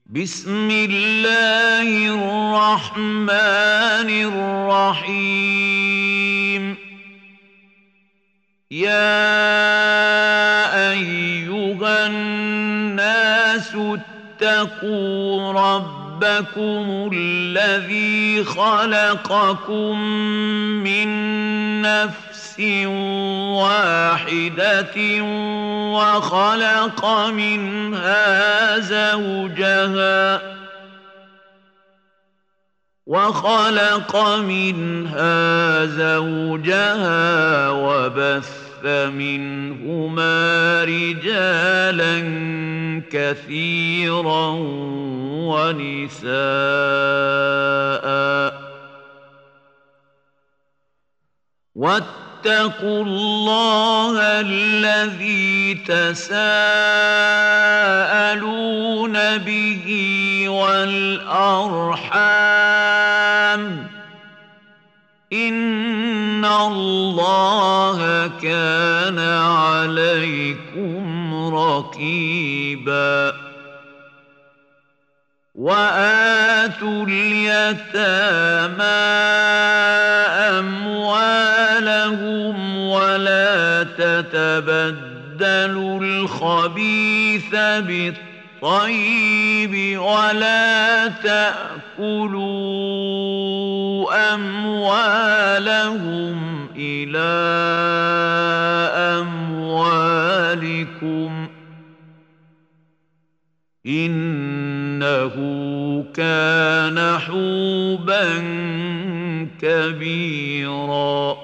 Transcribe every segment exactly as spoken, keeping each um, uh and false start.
بسم الله الرحمن الرحيم يا أيها الناس اتقوا ربكم الذي خلقكم من نفس واحدة وخلق منها زوجها وخلق منها زوجها وبث منهما رجالا كثيرا ونساء واتقوا الله الذي تساءلون به والأرحام إن الله كان عليكم رقيبا وآتوا اليتامى أموالهم ولا تتبدلوا الخبيث بالطيب ولا تأكلوا أموالهم إلى أموالكم إنه كان حوبا كبيرا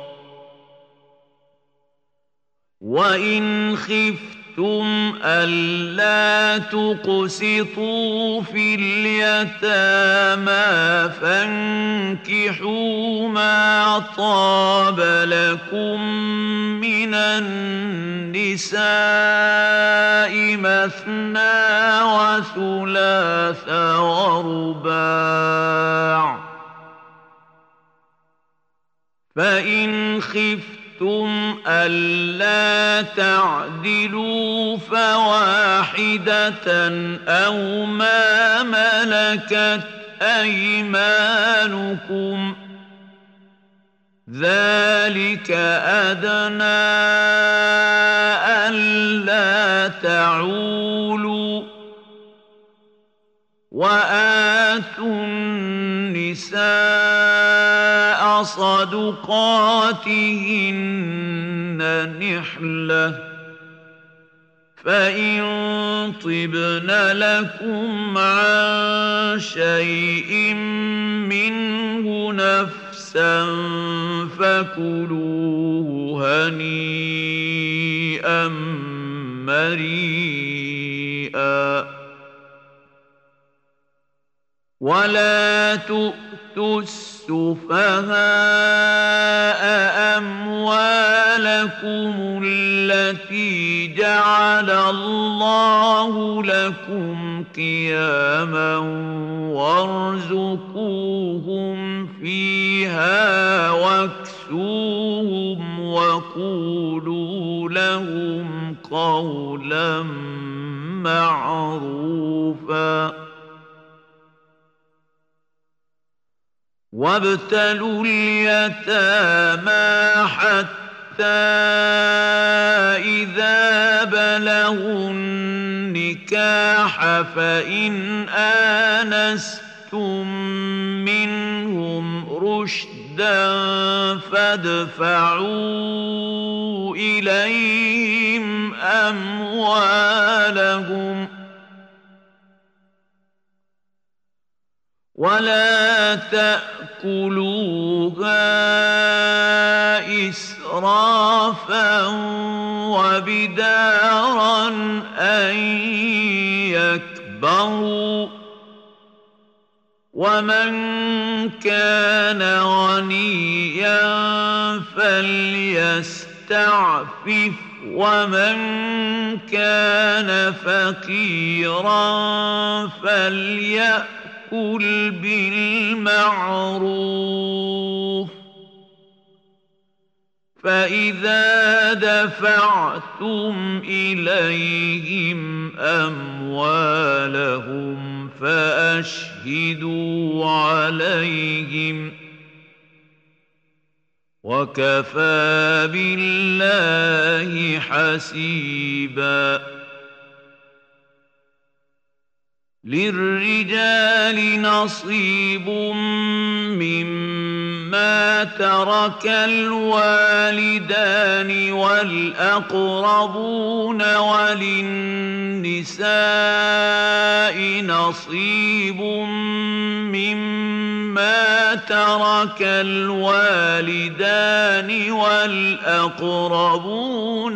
وإن خفتم ألا تقسطوا في اليتامى فانكحوا ما طاب لكم من النساء مثنى وثلاث ورباع فإن خفتم ألا تعدلوا فواحدة أو ما ملكت أيمانكم ذلك أدنى ألا تعولوا وآتوا النساء صدقاتهن نحلة فإن طبن لكم عن شيء منه نفسا فكلوه هنيئا مريئا ولا تؤتوا السفهاء أموالكم التي جعل الله لكم قياما وارزقوهم فيها واكسوهم وقولوا لهم قولا معروفا وابتلوا اليتامى حتى إذا بلغوا النكاح فإن آنستم منهم رشدا فادفعوا إليهم أموالهم ولا تأكلوها إسرافا وبدارا أن يكبروا ومن كان غنيا فليستعفف ومن كان فقيرا فليأكل كل بالمعروف فإذا دفعتم إليهم أموالهم فأشهدوا عليهم وكفى بالله حسيبا للرجال نصيب مما ترك الوالدان والأقربون وللنساء نصيب مما ترك الوالدان والأقربون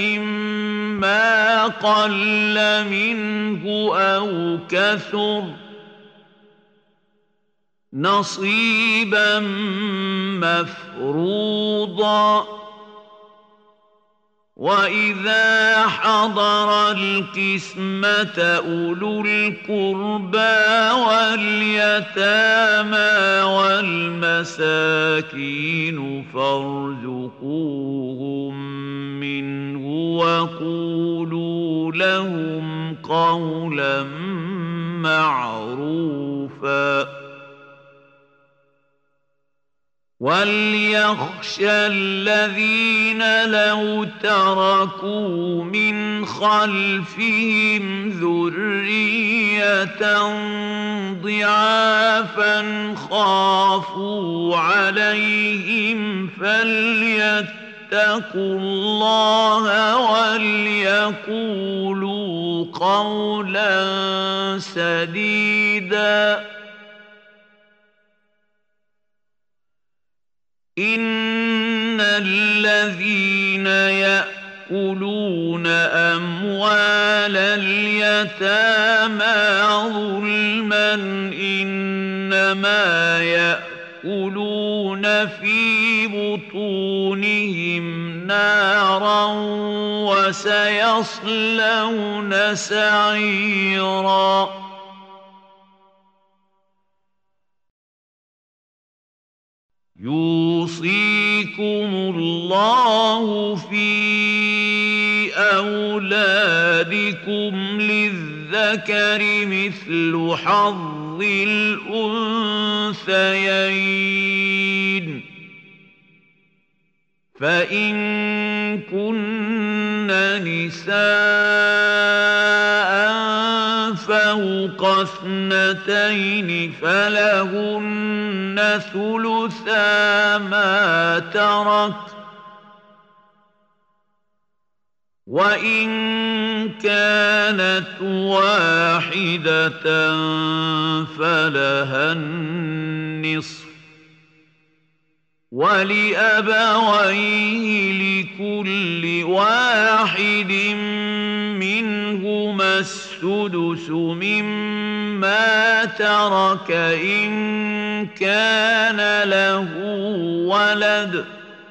مما قل منه أو كثر نصيبا مفروضا وإذا حضر القسمة أولو القربى واليتامى والمساكين فارزقوهم منه وقولوا لهم قولا معروفا وليخشى الذين لو تركوا من خلفهم ذرية ضعافا خافوا عليهم فليتقوا الله وليقولوا قولا سديدا إن الذين يأكلون أموال اليتامى ظلما إنما يأكلون في بطونهم نارا وسيصلون سعيرا يوصيكم الله في أولادكم للذكر مثل حظ الأنثيين فإن كن نساء فوق اثنتين فلهن ثلثا ما ترك وإن كانت واحدة فلها النصف ولأبويه لكل واحد منهما السدس مما ترك إن كان له ولد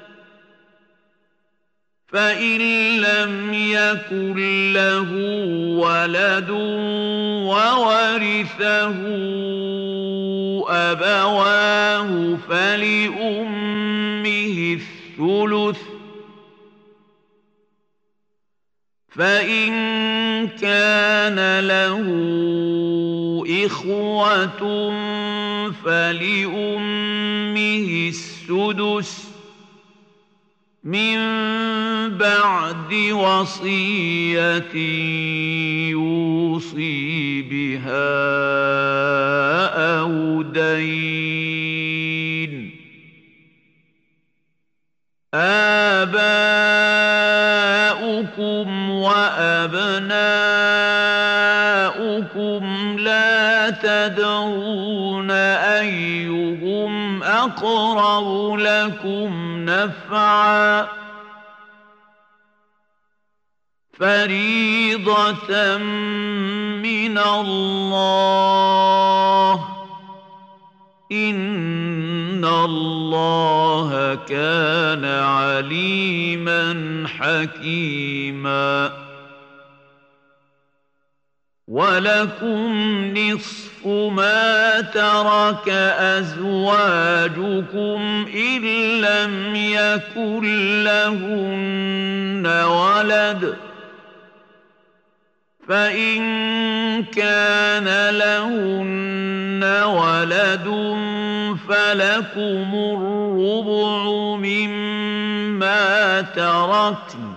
فإن لم يكن له ولد وورثه أبواه فلأمه الثلث فإن كان له إخوة فلأمه السدس من بعد وصية يوصي بها أو دين آباؤكم وأبناؤكم لا تدرون أيهم أقرب لكم نفعا فريضة من الله إن الله كان عليما حكيما ولكم نصف ما ترك أزواجكم إن لم يكن لهن ولد فإن كان لهن ولد فلكم الربع مما تركن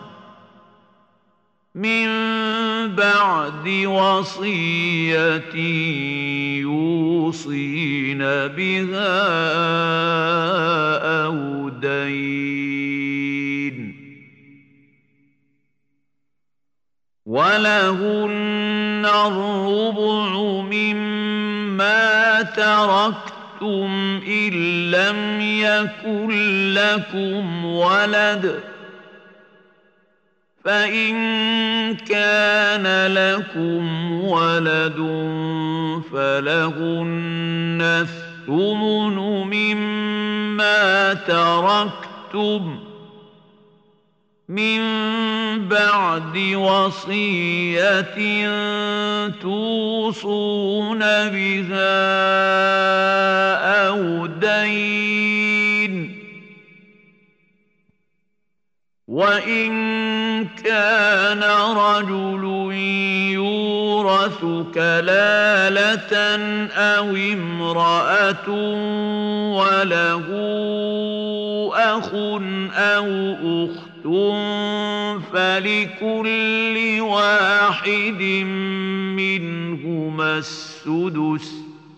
من بعد وصية يوصين بها أو دين ولهن الربع مما تركتم إن لم يكن لكم ولد فإن كان لكم ولد فلهن الثمن مما تركتم من بعد وصية توصون بها أو دين وإن كان رجل يورث كلالة أو امرأة وله أخ أو أخت فلكل واحد منهما السدس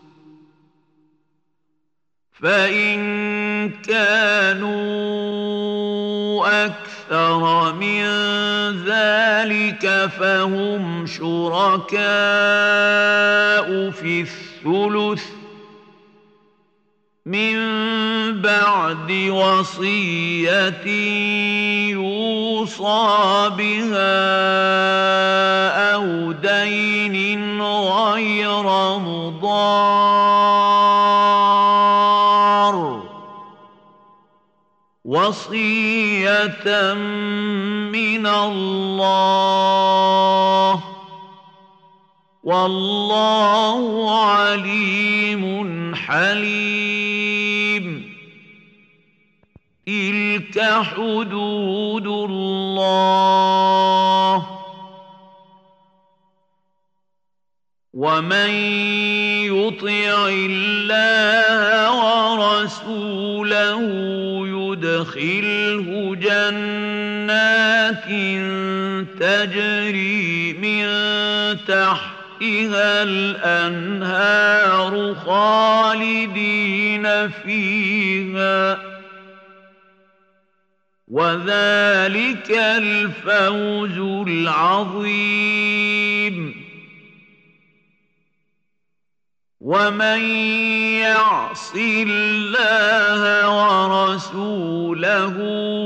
فإن كانوا أكثر من ذلك فهم شركاء في الثلث من بعد وصية يوصى بها أو دين غير مضار وصية من الله والله عليم حليم تلك حدود الله ومن يطع الله ورسوله يدخله جنات تجري من تحتها الأنهار خالدين فيها وذلك الفوز العظيم ومن يعص الله ورسوله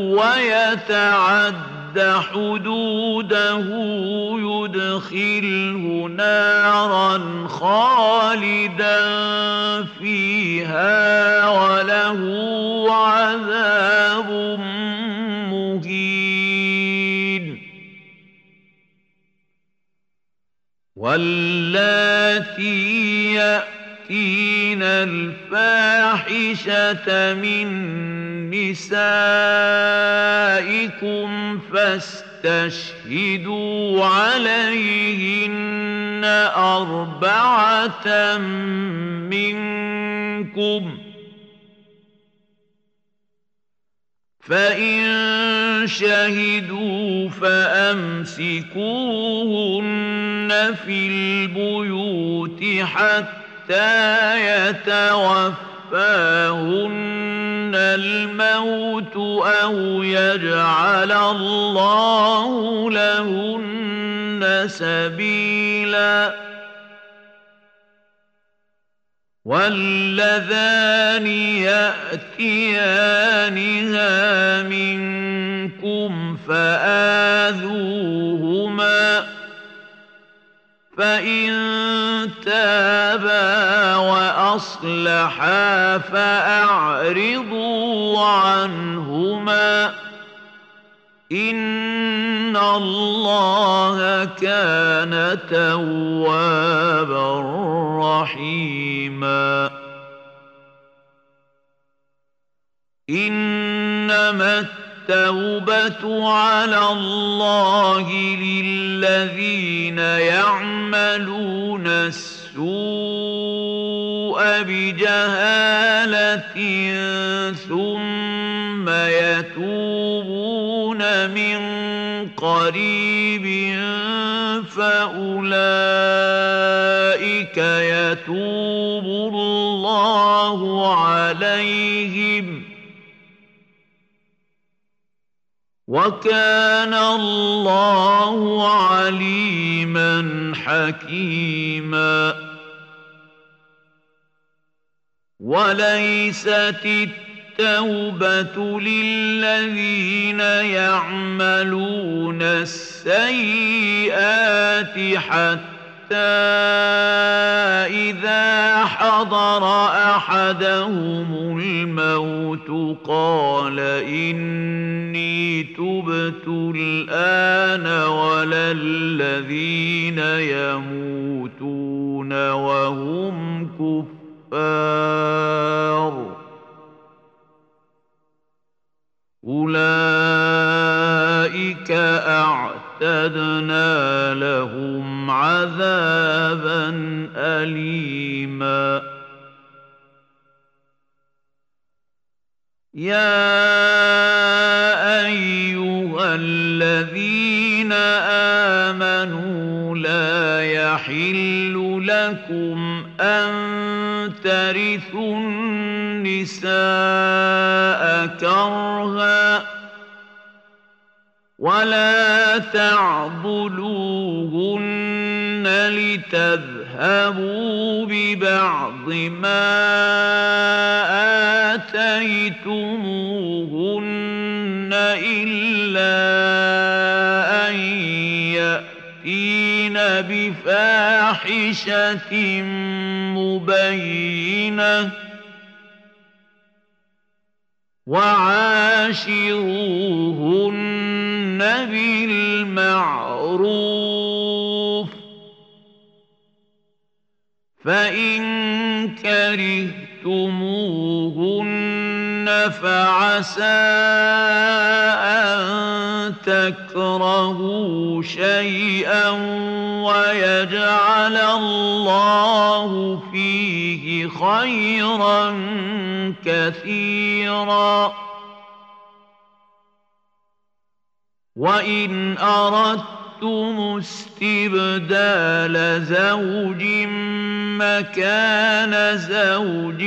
ويتعد حدوده يدخله نارا خالدا فيها وله عذاب مهين واللاتي يأتين الفاحشة من نسائكم فاستشهدوا عليهن أربعة منكم فإن شهدوا فأمسكوهن في البيوت حتى يتوفاهن الموت أو يجعل الله لهن سبيلا واللذان يأتيانها منكم فآذوهما فإن تابا وأصلحا فأعرضوا عنهما إن الله كان توابا رحيما إنما التوبة على الله للذين يعملون السوء بجهالة ثم يتوبون من قريب فأولئك يتوب الله عليهم وكان الله عليما حكيما. وليست التوبة للذين يعملون السيئات حتى إذا حضر أحدهم الموت قال إني تبت الآن ولا الذين يموتون وهم كفار أولئك أعتدنا لهم عذابا أليما. يا أيها الذين آمنوا لا يحل لكم أن ترثوا النساء كرها ولا تعضلوهن لتذهبوا ببعض ما آتيتموهن إلا أن يأتين بفاحشة مبينة وعاشروهن بالمعروف فإن كرهتموهن فعسى أن تكرهوا شيئا ويجعل الله فيه خيرا كثيرا. وإن أردتم استبدال زوج مكان زوج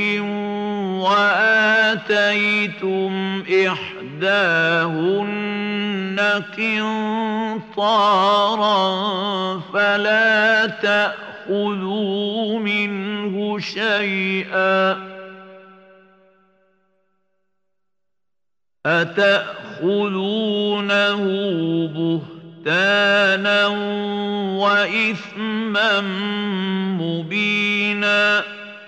وآتيتم إحداهن قنطارا فلا تأخذوا منه شيئا أتأخذونه بهتانا وإثما مبينا.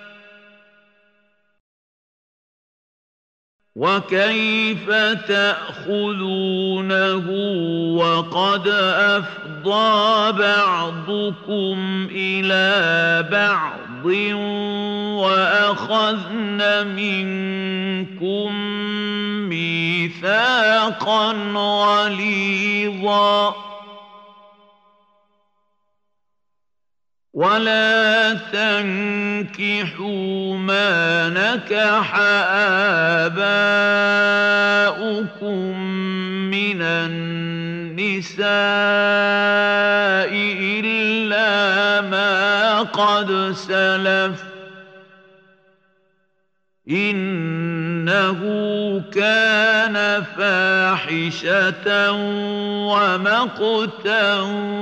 وكيف تأخذونه وقد أفضى بعضكم إلى بعض وأخذن منكم ميثاقا غليظا. ولا تنكحوا ما نكح آباؤكم من النساء إلا ما قد سلف إنه كان فاحشة ومقتا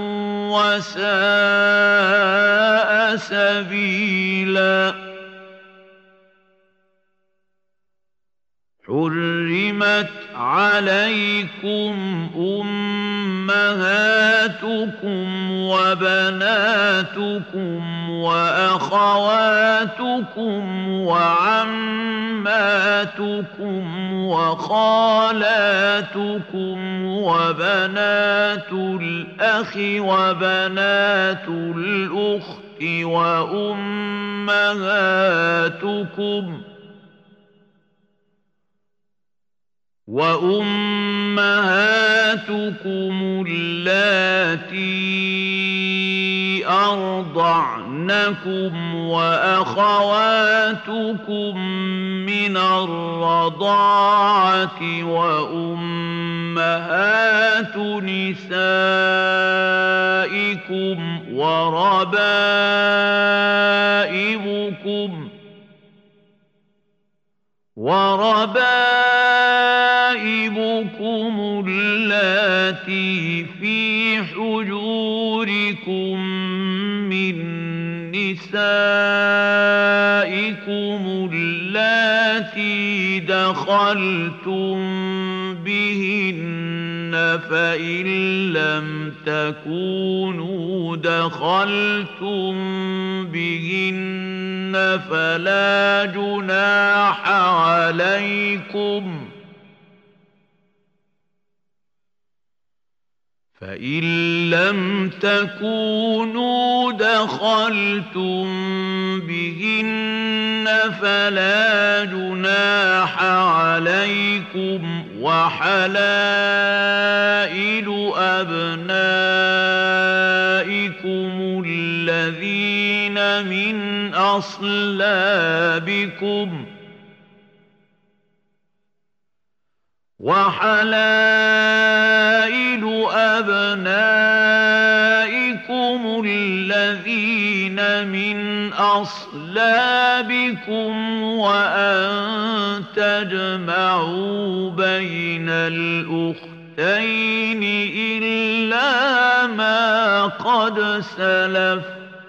وساء سبيلا. حرمت عليكم أمهاتكم وبناتكم وأخواتكم وعماتكم وخالاتكم وبنات الأخ وبنات الأخت وأمهاتكم وأمهاتكم اللاتي أرضعنكم وأخواتكم من الرضاعة وأمهات نسائكم وربائبكم وربائبكم اللاتي في حجوركم من نسائكم اللاتي دخلتم بهن فإن لم تكونوا دخلتم بهن فلا جناح عليكم فإن لم تكونوا دخلتم بهن فلا جناح عليكم وحلائل أبنائكم الذين من أصلابكم وحلائل أبنائكم الذين من أصلابكم وأن تجمعوا بين الأختين إلا ما قد سلف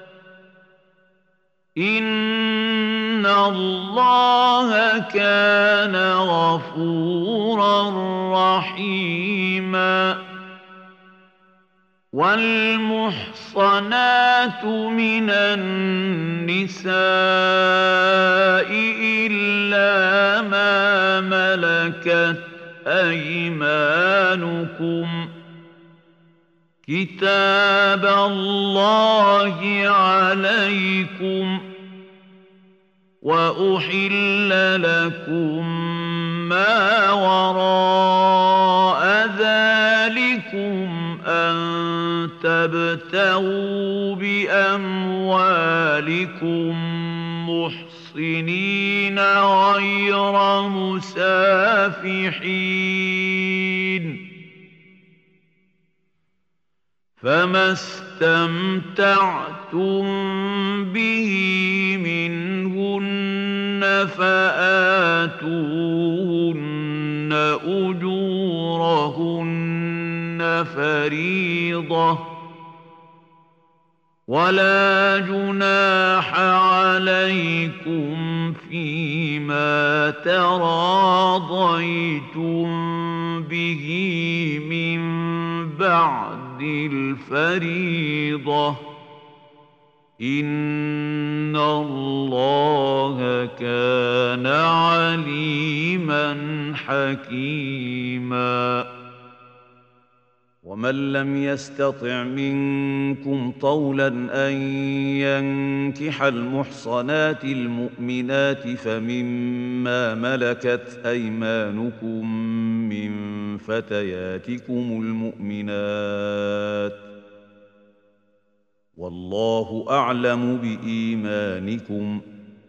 إن الله كان غفورا رحيما والمحصنات من النساء إلا ما ملكت أيمانكم كتاب الله عليكم وأحل لكم ما وراء ذلكم أن تبتغوا بأموالكم محصنين غير مسافحين فما استمتعتم به منهن فآتوهن أجورهن فريضة ولا جناح عليكم فيما تراضيتم به من بعد الفريضة إن الله كان عليما حكيما ومن لم يستطع منكم طولا أن ينكح المحصنات المؤمنات فمما ملكت أيمانكم من فتياتكم المؤمنات والله أعلم بإيمانكم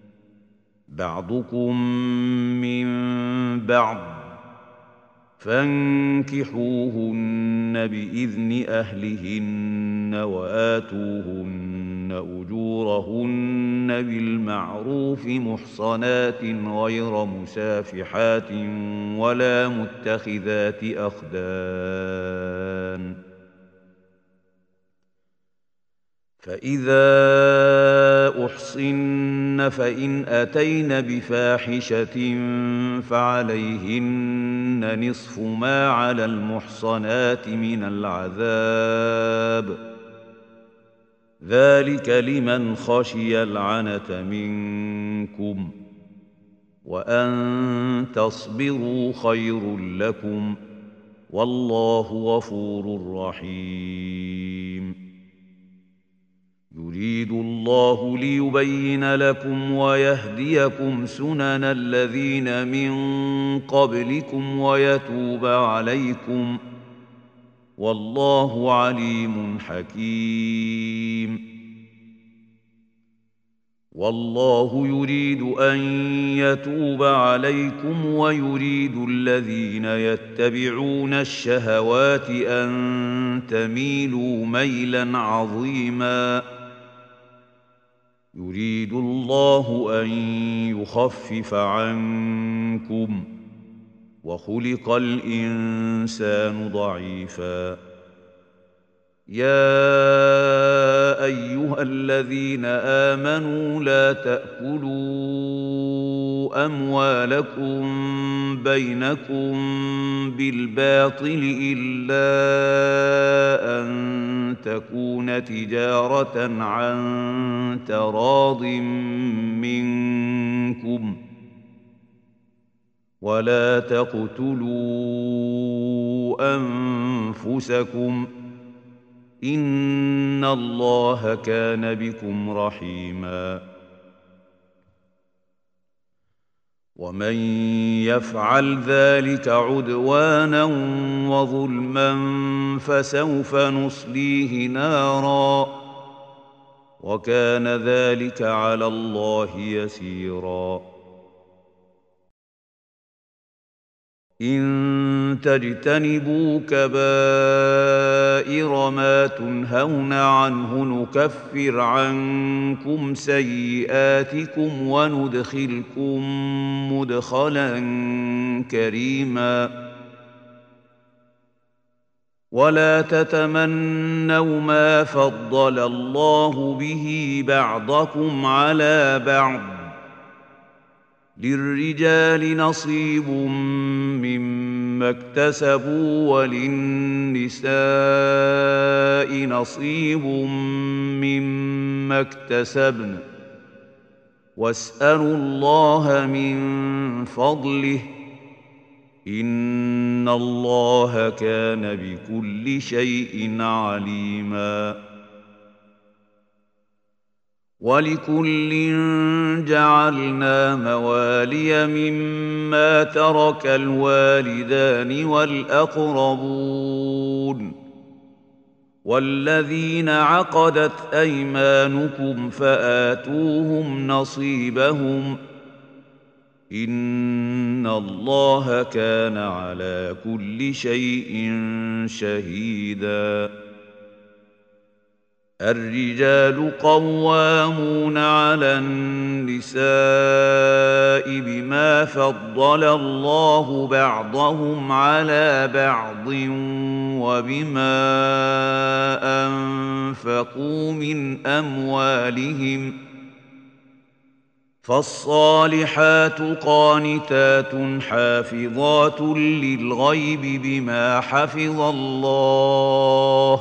بعضكم من بعض فانكحوهن بإذن أهلهن وآتوهن أجورهن بالمعروف محصنات غير مسافحات ولا متخذات أخدان فإذا أحصن فإن أتين بفاحشة فعليهن نصف ما على المحصنات من العذاب ذلك لمن خشي العنة منكم وأن تصبروا خير لكم والله غفور رحيم يريد الله ليبين لكم ويهديكم سنن الذين من قبلكم ويتوب عليكم والله عليم حكيم. والله يريد أن يتوب عليكم ويريد الذين يتبعون الشهوات أن تميلوا ميلا عظيما. يريد الله أن يخفف عنكم وخلق الإنسان ضعيفا. يا أيها الذين آمنوا لا تأكلوا أموالكم بينكم بالباطل إلا أن تكون تجارة عن تراض منكم ولا تقتلوا أنفسكم إن الله كان بكم رحيما. ومن يفعل ذلك عدوانا وظلما فسوف نصليه نارا وكان ذلك على الله يسيرا. إن تجتنبوا كبائر ما تنهون عنه نكفر عنكم سيئاتكم وندخلكم مدخلا كريما. ولا تتمنوا ما فضل الله به بعضكم على بعض للرجال نصيب مما اكتسبوا وللنساء نصيب مما اكتسبن واسألوا الله من فضله إن الله كان بكل شيء عليما. ولكل جعلنا موالي مما ترك الوالدان والأقربون والذين عقدت أيمانكم فآتوهم نصيبهم إن الله كان على كل شيء شهيدا. الرجال قوامون على النساء بما فضل الله بعضهم على بعض وبما أنفقوا من أموالهم فالصالحات قانتات حافظات للغيب بما حفظ الله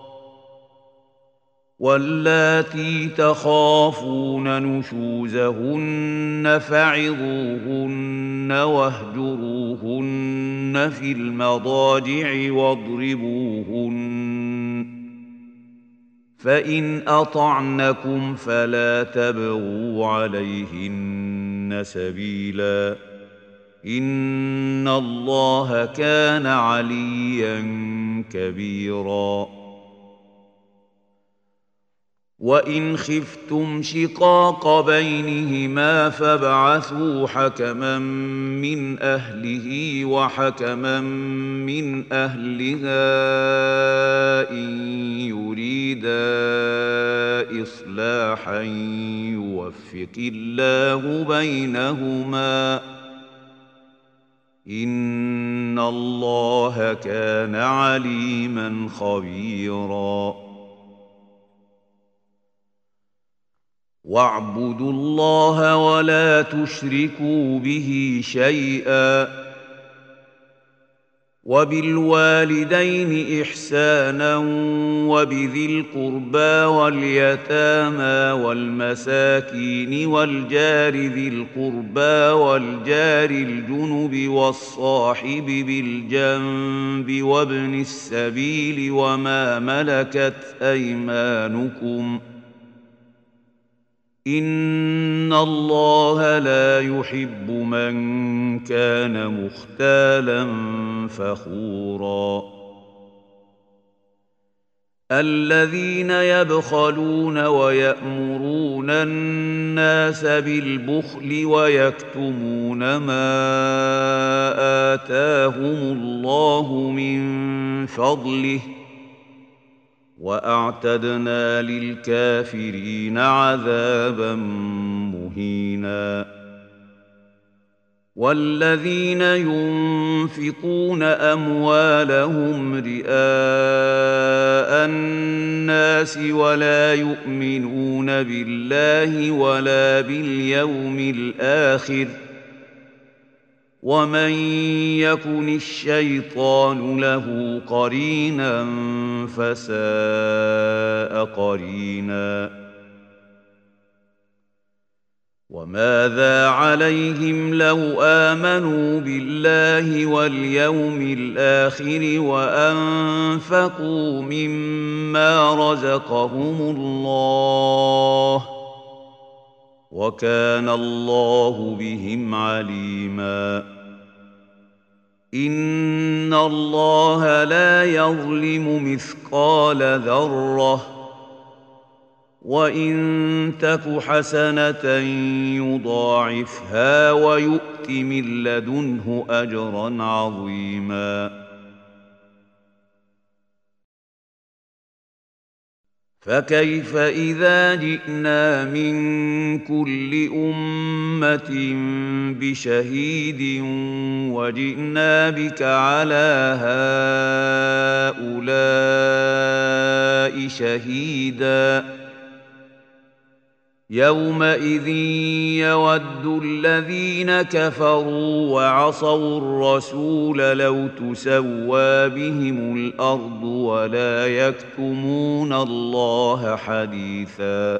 واللاتي تخافون نشوزهن فعظوهن واهجروهن في المضاجع واضربوهن فإن أطعنكم فلا تبغوا عليهن سبيلا إن الله كان عليا كبيرا. وإن خفتم شقاق بينهما فابعثوا حكما من أهله وحكما من أهلها إن يريدا إصلاحا يوفق الله بينهما إن الله كان عليما خبيرا. واعبدوا الله ولا تشركوا به شيئا وبالوالدين إحسانا وبذي القربى واليتامى والمساكين والجار ذي القربى والجار الجنب والصاحب بالجنب وابن السبيل وما ملكت أيمانكم إن الله لا يحب من كان مختالا فخورا الذين يبخلون ويأمرون الناس بالبخل ويكتمون ما آتاهم الله من فضله وأعتدنا للكافرين عذابا مهينا والذين ينفقون أموالهم رئاء الناس ولا يؤمنون بالله ولا باليوم الآخر ومن يكن الشيطان له قرينا فساء قرينا وماذا عليهم لو آمنوا بالله واليوم الآخر وأنفقوا مما رزقهم الله وكان الله بهم عليما إن الله لا يظلم مثقال ذرة وإن تك حسنة يضاعفها ويؤت من لدنه أجرا عظيما فكيف إذا جئنا من كل أمة بشهيد وجئنا بك على هؤلاء شهيدا يومئذ يود الذين كفروا وعصوا الرسول لو تسوى بهم الأرض ولا يكتمون الله حديثا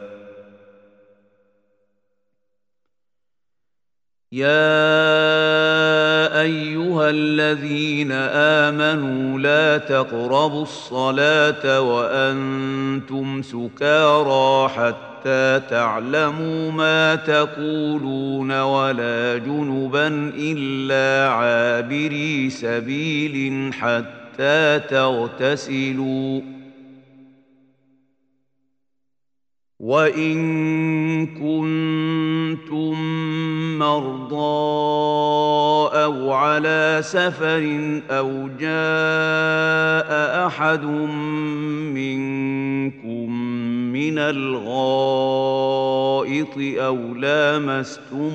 يا أيها الذين آمنوا لا تقربوا الصلاة وأنتم سكارى حتى تعلموا ما تقولون ولا جنبا إلا عابري سبيل حتى تغتسلوا وإن كنتم مرضى أو على سفر أو جاء أحد منكم من الغائط أو لامستم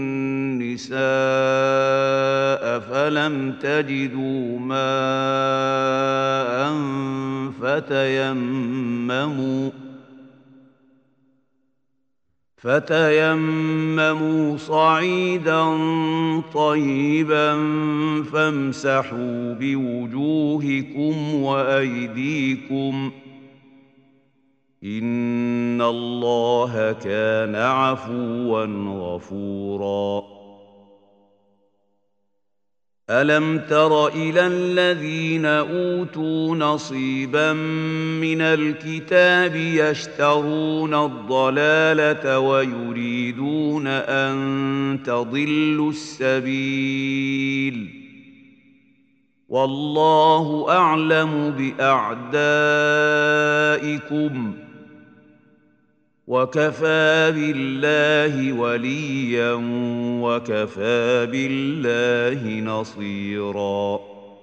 النساء فلم تجدوا ماء فتيمموا فتيمموا صعيدا طيبا فامسحوا بوجوهكم وأيديكم إن الله كان عفوا غفورا ألم تر إلى الذين أوتوا نصيبا من الكتاب يشترون الضلالة ويريدون أن تضلوا السبيل والله أعلم بأعدائكم وكفى بالله وليا وكفى بالله نصيرا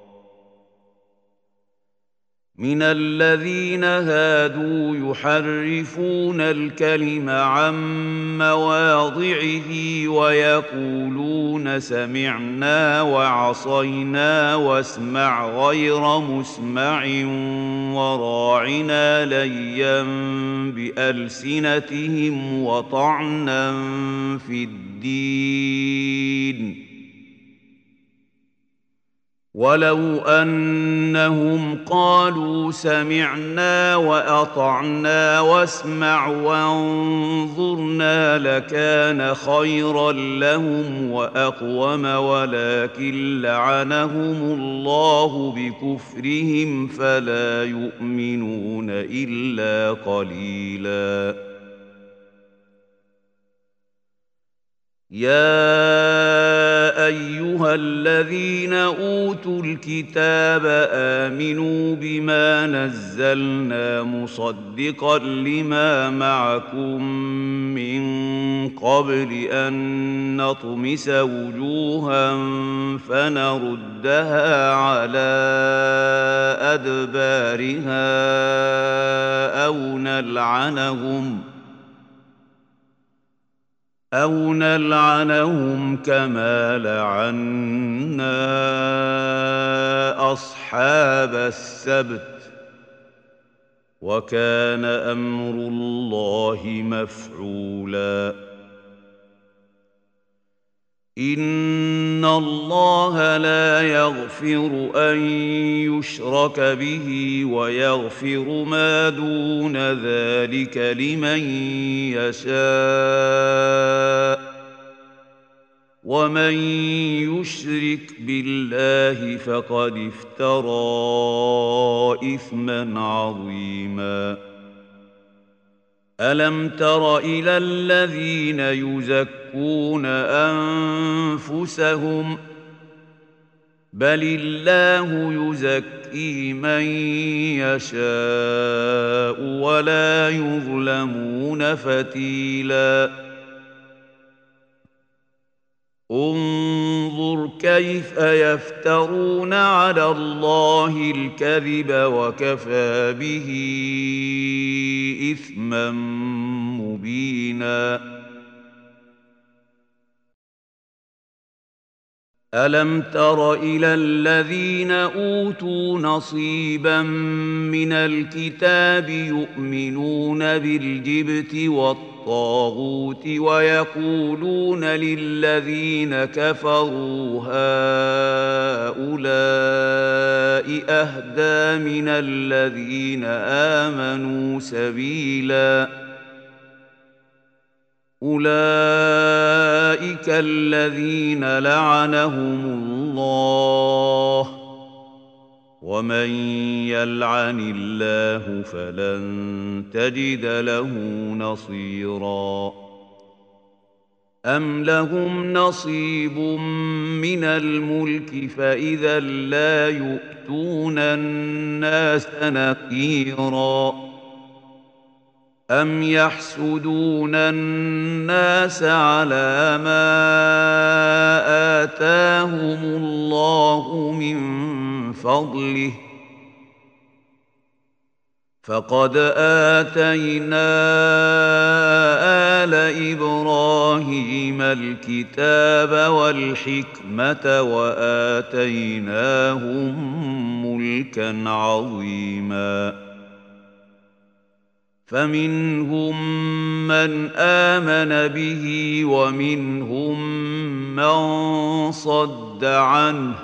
من الذين هادوا يحرفون الكلم عن مواضعه ويقولون سمعنا وعصينا واسمع غير مسمع وراعنا ليا بألسنتهم وطعنا في الدين ولو أنهم قالوا سمعنا وأطعنا واسمع وانظرنا لكان خيرا لهم وأقوم ولكن لعنهم الله بكفرهم فلا يؤمنون إلا قليلاً يا أيها الذين أوتوا الكتاب آمنوا بما نزلنا مصدقا لما معكم من قبل أن نطمس وجوها فنردها على أدبارها أو نلعنهم أو نلعنهم كما لعنا أصحاب السبت وكان أمر الله مفعولا إن الله لا يغفر أن يشرك به ويغفر ما دون ذلك لمن يشاء ومن يشرك بالله فقد افترى إثما عظيما ألم تر إلى الذين يزكون أنفسهم بل الله يزكي من يشاء ولا يظلمون فتيلا انظر كيف يفترون على الله الكذب وكفى به إثما مبينا ألم تر إلى الذين أوتوا نصيبا من الكتاب يؤمنون بالجبت والطاغوت ويقولون للذين كفروا هؤلاء أهدى من الذين آمنوا سبيلا أولئك الذين لعنهم الله ومن يلعن الله فلن تجد له نصيرا أم لهم نصيب من الملك فإذا لا يؤتون الناس نقيرا أم يحسدون الناس على ما آتاهم الله من فضله فقد آتينا آل إبراهيم الكتاب والحكمة وآتيناهم ملكا عظيما فمنهم من آمن به ومنهم من صد عنه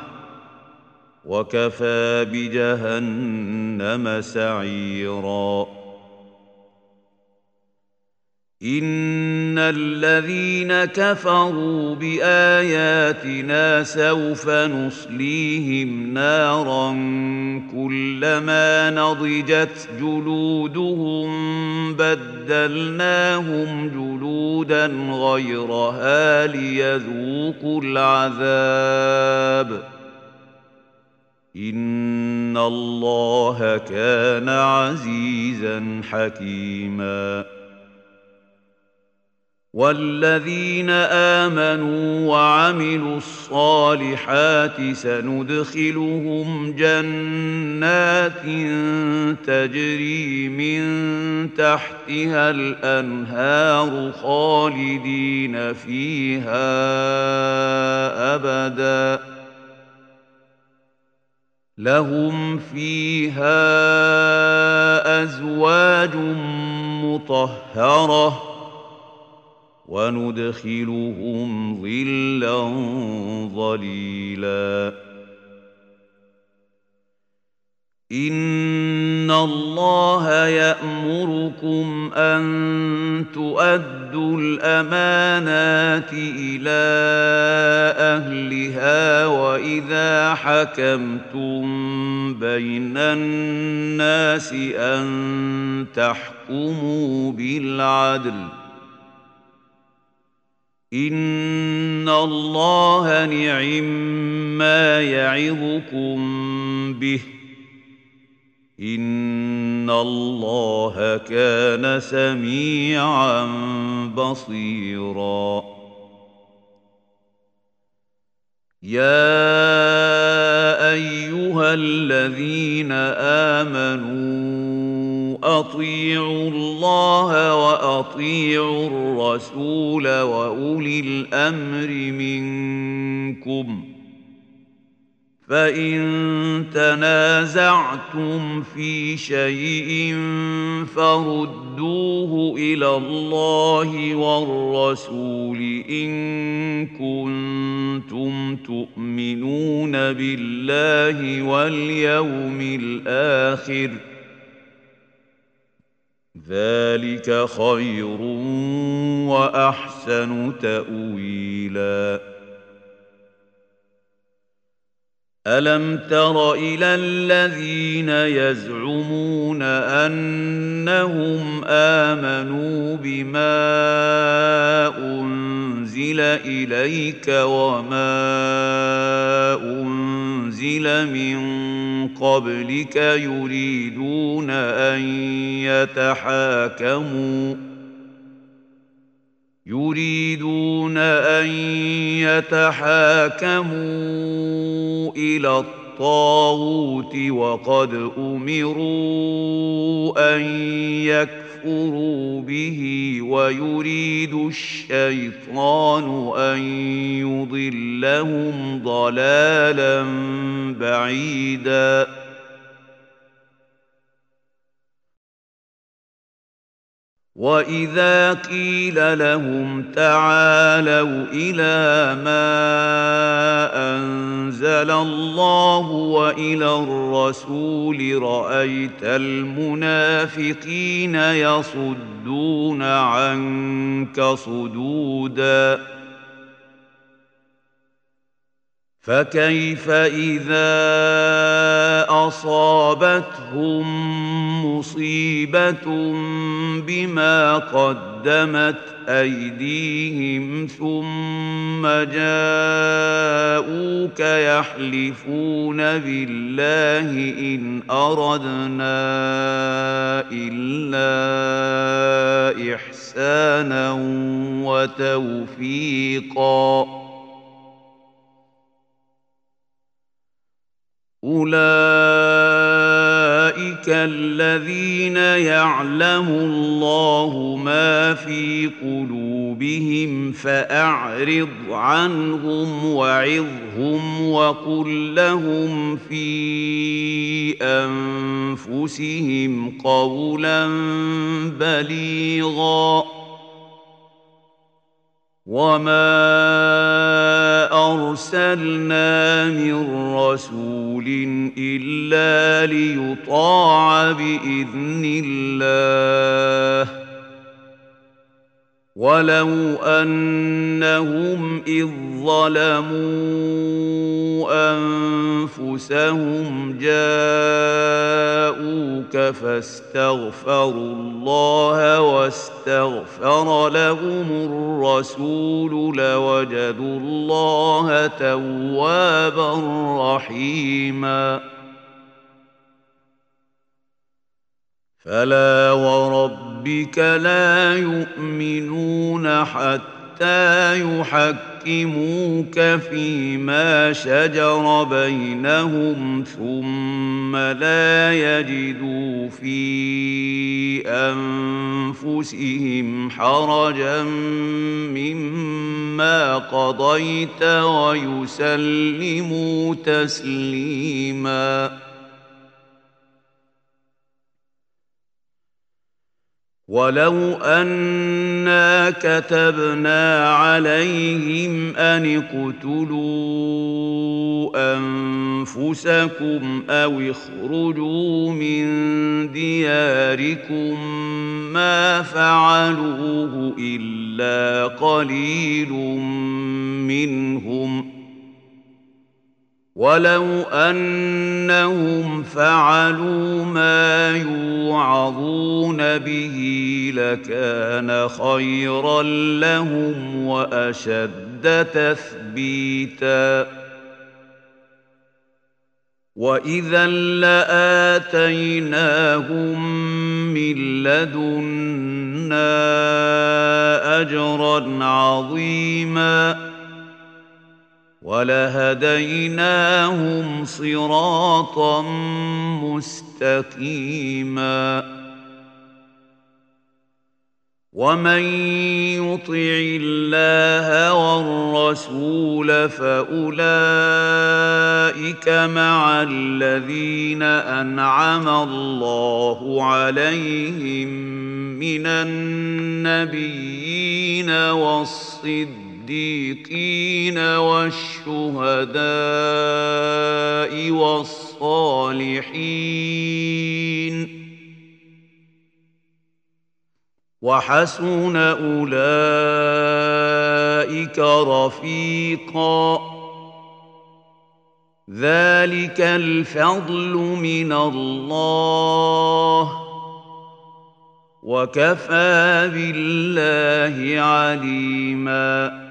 وكفى بجهنم سعيرا إن الذين كفروا بآياتنا سوف نصليهم نارا كلما نضجت جلودهم بدلناهم جلودا غيرها ليذوقوا العذاب إن الله كان عزيزا حكيما والذين آمنوا وعملوا الصالحات سندخلهم جنات تجري من تحتها الأنهار خالدين فيها أبدا لهم فيها أزواج مطهرة وندخلهم ظلا ظليلا إن الله يأمركم أن تؤدوا الأمانات إلى أهلها وإذا حكمتم بين الناس أن تحكموا بالعدل إن الله نعم ما يعظكم به إن الله كان سميعا بصيرا يا أيها الذين آمنوا أطيعوا الله وأطيعوا الرسول وأولي الأمر منكم فإن تنازعتم في شيء فردوه إلى الله والرسول إن كنتم تؤمنون بالله واليوم الآخر ذلك خير وأحسن تأويلاً ألم تر إلى الذين يزعمون أنهم آمنوا بما أنزل إليك وما أنزل من قبلك يريدون أن يتحاكموا يريدون أن يتحاكموا إلى الطاغوت وقد أمروا أن يكفروا به ويريد الشيطان أن يضلهم ضلالا بعيدا وإذا قيل لهم تعالوا إلى ما أنزل الله وإلى الرسول رأيت المنافقين يصدون عنك صدودا فكيف إذا أصابتهم مصيبة بما قدمت أيديهم ثم جاءوك يحلفون بالله إن أردنا إلا إحسانا وتوفيقا أولئك الذين يعلم الله ما في قلوبهم فأعرض عنهم وعظهم وقل لهم في أنفسهم قولا بليغا وما أرسلنا من رسول إلا ليطاع بإذن الله ولو أنهم إذ ظلموا أنفسهم جاءوك فاستغفروا الله واستغفر لهم الرسول لوجدوا الله توابا رحيما فلا وربك لا يؤمنون حتى يحكموك فيما شجر بينهم ثم لا يجدوا في أنفسهم حرجا مما قضيت ويسلموا تسليماً ولو أنا كتبنا عليهم أن اقتلوا أنفسكم أو اخرجوا من دياركم ما فعلوه إلا قليل منهم ولو أنهم فعلوا ما يوعظون به لكان خيرا لهم وأشد تثبيتا وإذا لآتيناهم من لدنا أجرا عظيما ولهديناهم صراطا مستقيما ومن يطع الله والرسول فأولئك مع الذين أنعم الله عليهم من النبيين والصديقين والشهداء والصالحين وحسن أولئك رفيقا ذلك الفضل من الله وكفى بالله عليما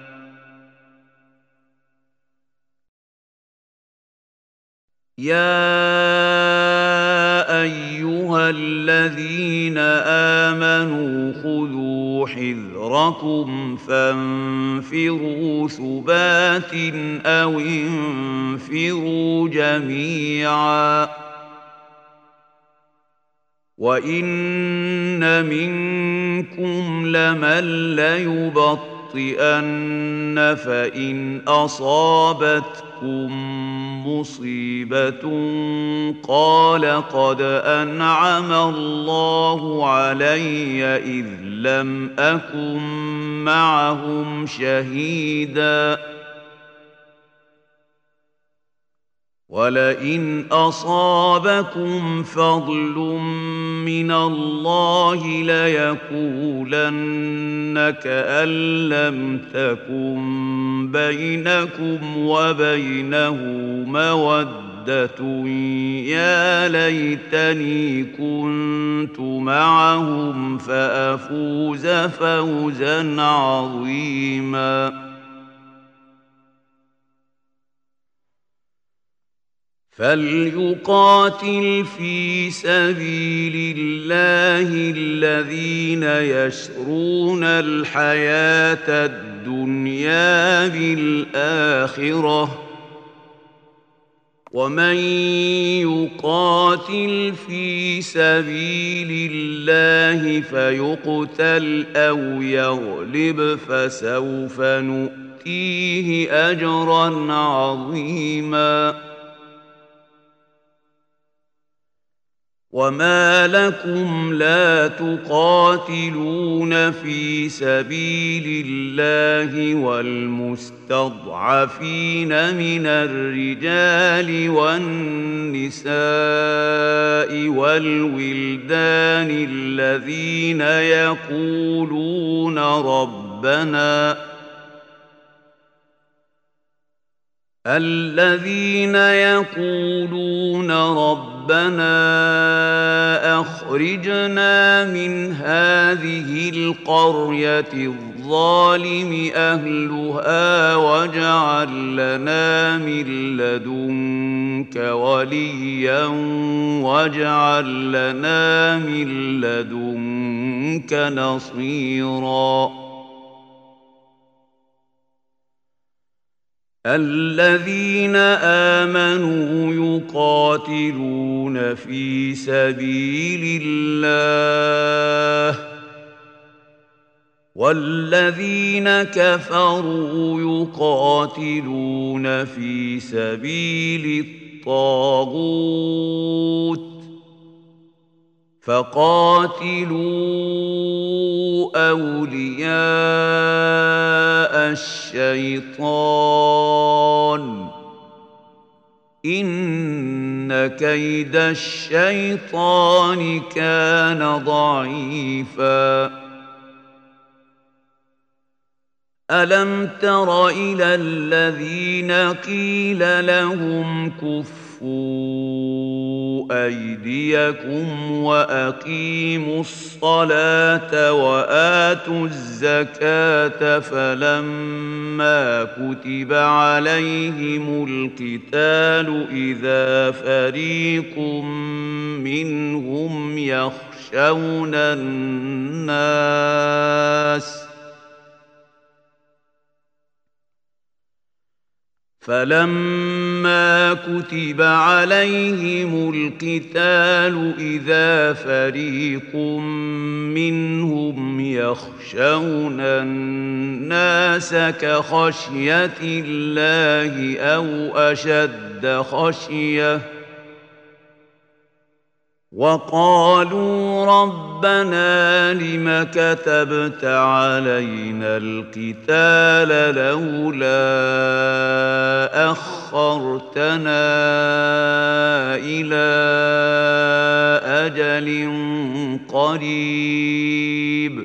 يا أيها الذين آمنوا خذوا حذركم فانفروا ثبات أو انفروا جميعا وإن منكم لمن ليبطئن فإن أصابتكم مصيبة قال قد أنعم الله علي إذ لم أكن معهم شهيدا ولئن أصابكم فضل من الله ليقولن كأن لم تكن بينكم وبينه مودة يا ليتني كنت معهم فأفوز فوزا عظيما فليقاتل في سبيل الله الذين يشرون الحياة الدنيا بالآخرة ومن يقاتل في سبيل الله فيقتل أو يغلب فسوف نؤتيه أجرا عظيما وما لكم لا تقاتلون في سبيل الله والمستضعفين من الرجال والنساء والولدان الذين يقولون ربنا الذين يقولون ربنا أخرجنا من هذه القرية الظالم أهلها واجعل لنا من لدنك وليا واجعل لنا من لدنك نصيرا الذين آمنوا يقاتلون في سبيل الله والذين كفروا يقاتلون في سبيل الطاغوت فقاتلوا أولياء الشيطان إن كيد الشيطان كان ضعيفا ألم تر إلى الذين قيل لهم كفوا أيديكم وأقيموا الصلاة وآتوا الزكاة فلما كتب عليهم القتال إذا فريق منهم يخشون الناس فلما كتب عليهم القتال إذا فريق منهم يخشون الناس كخشية الله أو أشد خشية وقالوا ربنا لم كتبت علينا القتال لولا أخرتنا إلى أجل قريب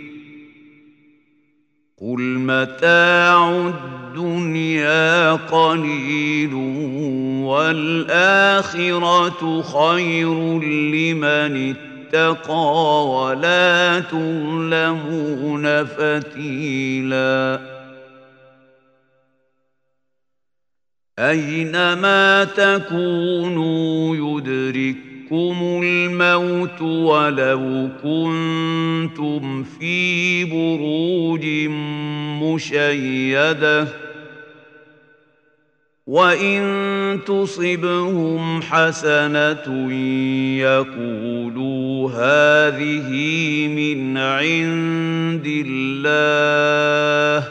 قل متاع الدنيا قليل والآخرة خير لمن اتقى ولا تظلمون فتيلا أينما تكونوا يدرككم الموت ولو كنتم في بروج مشيدة وإن تصبهم حسنة يقولوا هذه من عند الله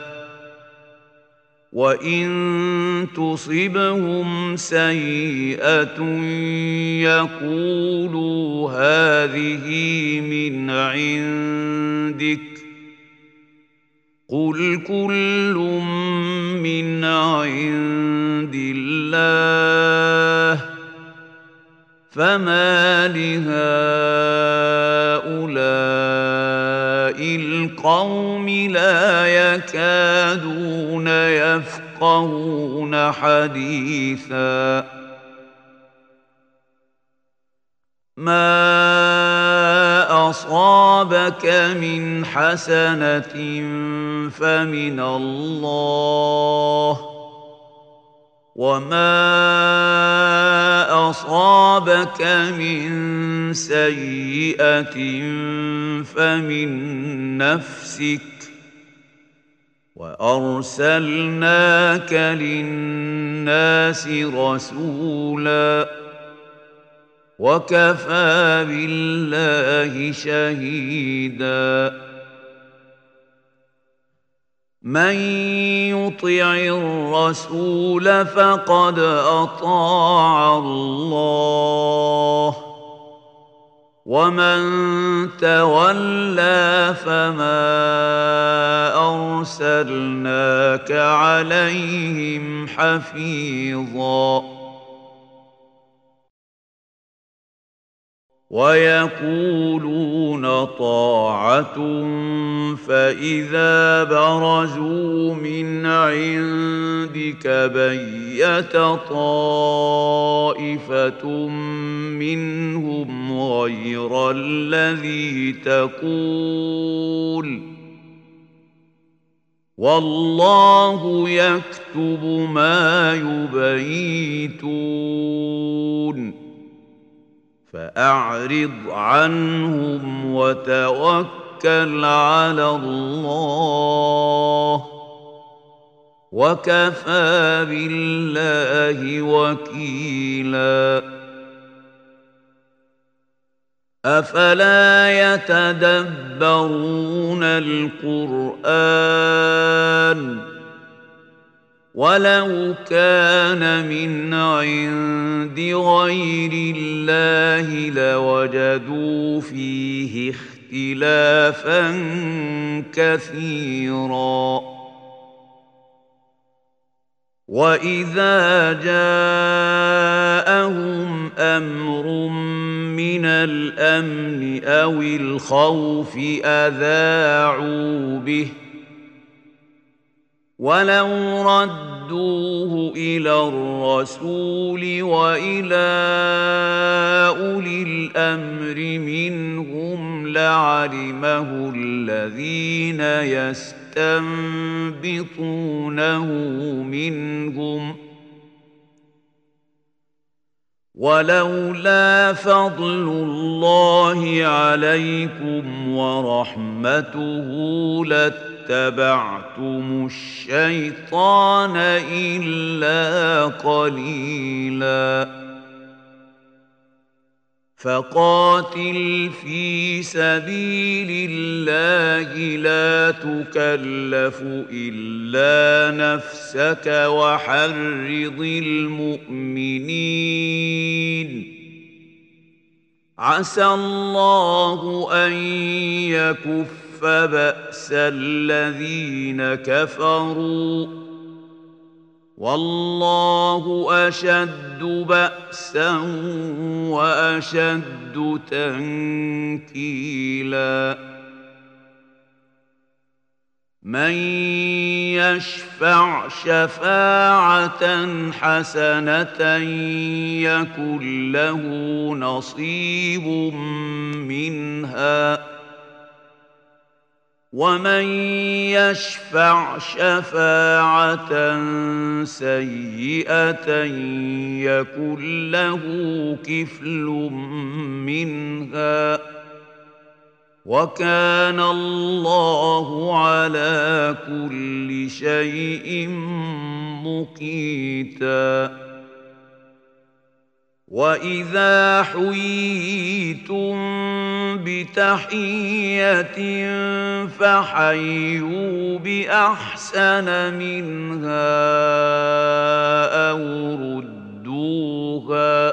وإن تصبهم سيئة يقولوا هذه من عندك قل كل من عند الله فما لهؤلاء القوم لا يكادون يفقهون حديثا ما أصابك من حسنة فمن الله وما أصابك من سيئة فمن نفسك وأرسلناك للناس رسولا وكفى بالله شهيدا من يطع الرسول فقد أطاع الله ومن تولى فما أرسلناك عليهم حفيظا ويقولون طاعة فإذا برزوا من عندك بيت طائفة منهم غير الذي تقول والله يكتب ما يبيتون فأعرض عنهم وتوكل على الله وكفى بالله وكيلا أفلا يتدبرون القرآن ولو كان من عند غير الله لوجدوا فيه اختلافا كثيرا وإذا جاءهم أمر من الأمن أو الخوف أذاعوا به ولو ردوه إلى الرسول وإلى أولي الأمر منهم لعلمه الذين يستنبطونه منهم ولولا فضل الله عليكم ورحمته لاتبعتم الشيطان إلا قليلا فقاتل في سبيل الله لا تكلف إلا نفسك وحرض المؤمنين عسى الله أن يكف بأس الذين كفروا والله أشد بأسا وأشد تنكيلا من يشفع شفاعة حسنة يكن له نصيب منها ومن يشفع شفاعة سيئة يكن له كفل منها وكان الله على كل شيء مقيتا وإذا حييتم بتحية فحيوا بأحسن منها أو ردوها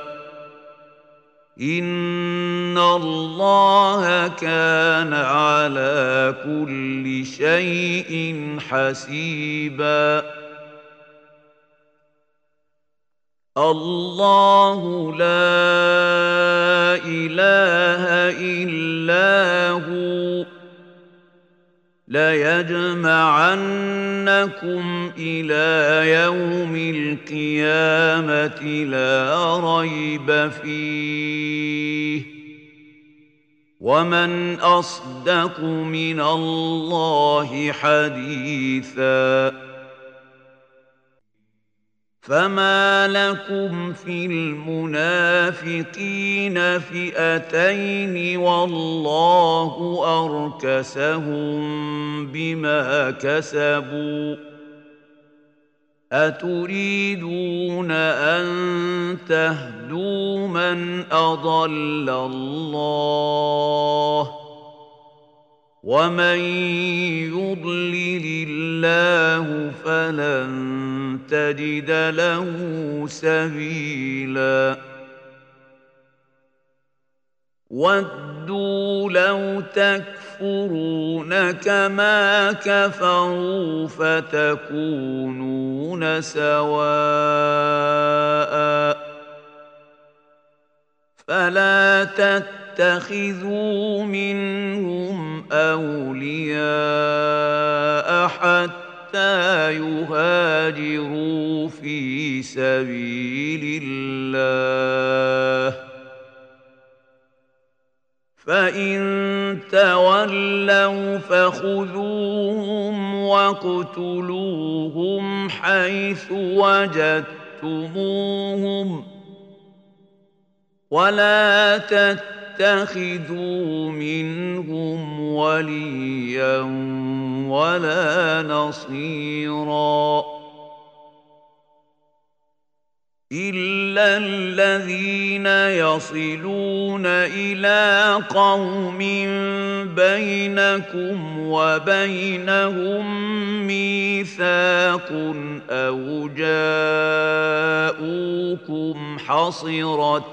إن الله كان على كل شيء حسيبا الله لا إله إلا هو ليجمعنكم إلى يوم القيامة لا ريب فيه ومن أصدق من الله حديثا فما لكم في المنافقين فئتين والله أركسهم بما كسبوا أتريدون أن تهدوا من أضل الله ومن يضلل الله فلن تجد له سبيلا ودوا لو تكفرون كما كفروا فتكونون سواء فلا تتخذوا منهم أولياء حتى يهاجروا في سبيل الله فإن تولوا فخذوهم واقتلوهم حيث وجدتموهم ولا تتخذوا منهم وليا ولا نصيرا إلا الذين يصلون إلى قوم بينكم وبينهم ميثاق أو جاءوكم حصرت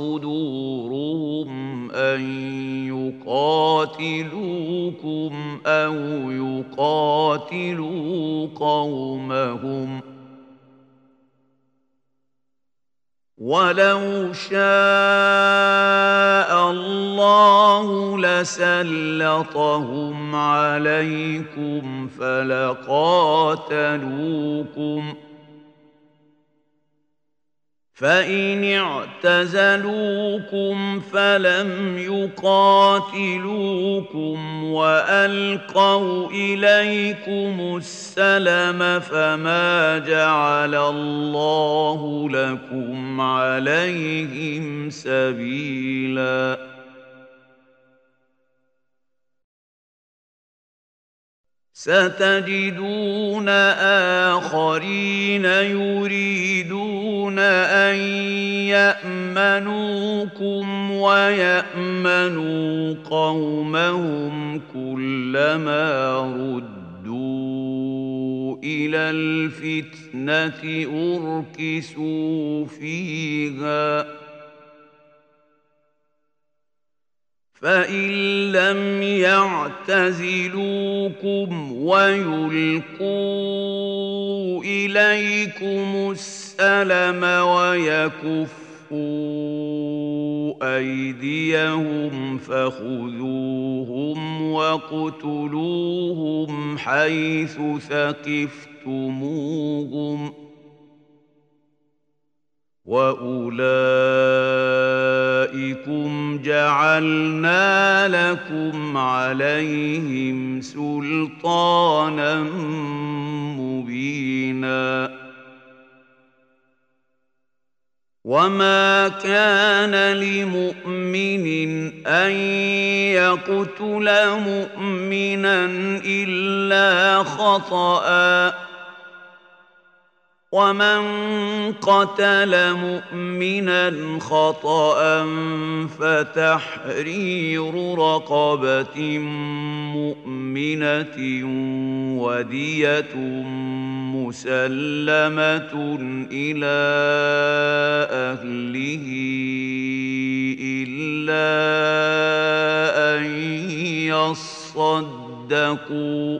صدورهم أن يقاتلوكم أو يقاتلوا قومهم ولو شاء الله لسلطهم عليكم فلقاتلوكم فإن اعتزلوكم فلم يقاتلوكم وألقوا إليكم السلم فما جعل الله لكم عليهم سبيلا ستجدون آخرين يريدون أن يأمنوكم ويأمنوا قومهم كلما ردوا إلى الفتنة أركسوا فيها فإن لم يعتزلوكم ويلقوا إليكم السلم ويكفوا أيديهم فخذوهم واقتلوهم حيث ثقفتموهم وأولئكم جعلنا لكم عليهم سلطانا مبينا وما كان لمؤمن أن يقتل مؤمنا إلا خطأ ومن قتل مؤمنا خطأ فتحرير رقبة مؤمنة ودية مسلمة إلى أهله إلا أن يصدقوا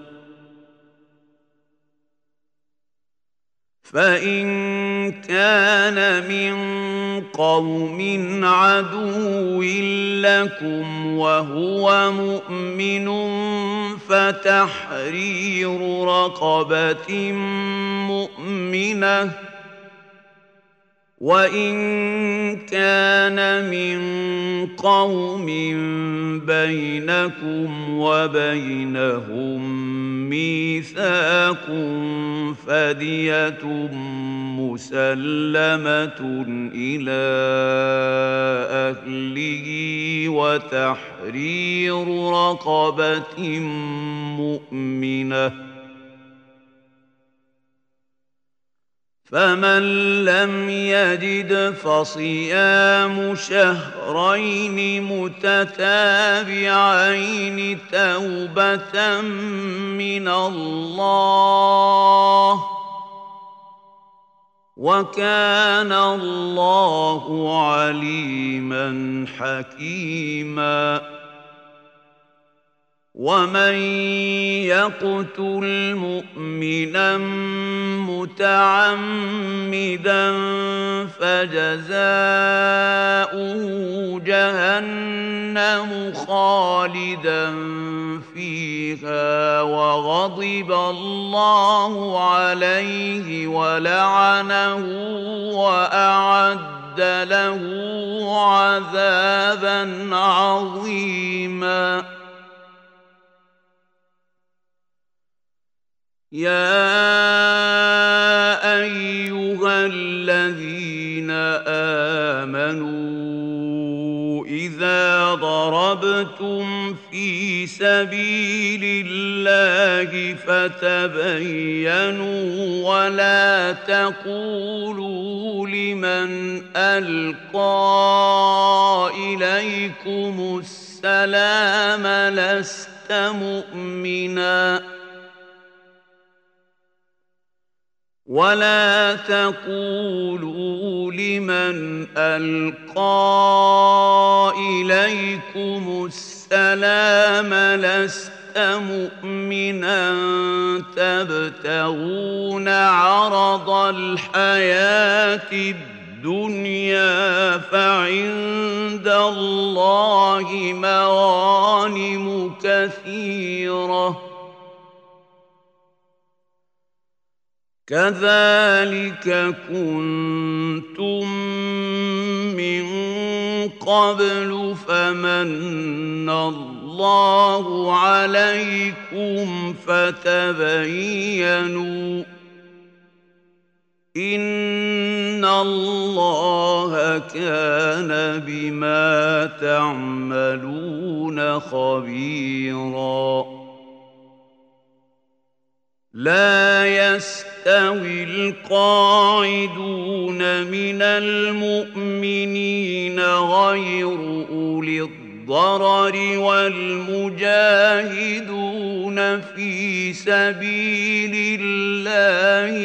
فإن كان من قوم عدو لكم وهو مؤمن فتحرير رقبة مؤمنة وإن كان من قوم بينكم وبينهم ميثاق فدية مسلمة إلى أهله وتحرير رقبة مؤمنة فمن لم يجد فصيام شهرين متتابعين توبة من الله وكان الله عليما حكيما ومن يقتل مؤمنا متعمدا فجزاؤه جهنم خالدا فيها وغضب الله عليه ولعنه وأعد له عذابا عظيما يا أيها الذين آمنوا إذا ضربتم في سبيل الله فتبينوا ولا تقولوا لمن ألقى إليكم السلام لست مؤمناً ولا تقولوا لمن ألقى إليكم السلام لست مؤمنا تبتغون عرض الحياة الدنيا فعند الله مغانم كثيرة كذلك كنتم من قبل فمن الله عليكم فتبينوا إن الله كان بما تعملون خبيرا لا يستوي القاعدون من المؤمنين غير أولي الضرر والمجاهدون في سبيل الله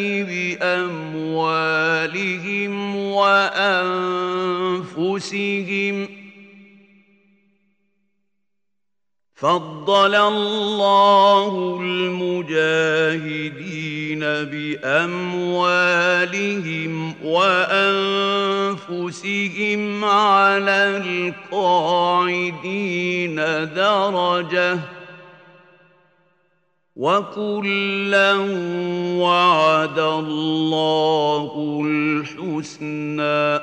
بأموالهم وأنفسهم فضل الله المجاهدين بأموالهم وأنفسهم على القاعدين درجة وكلا وعد الله الحسنى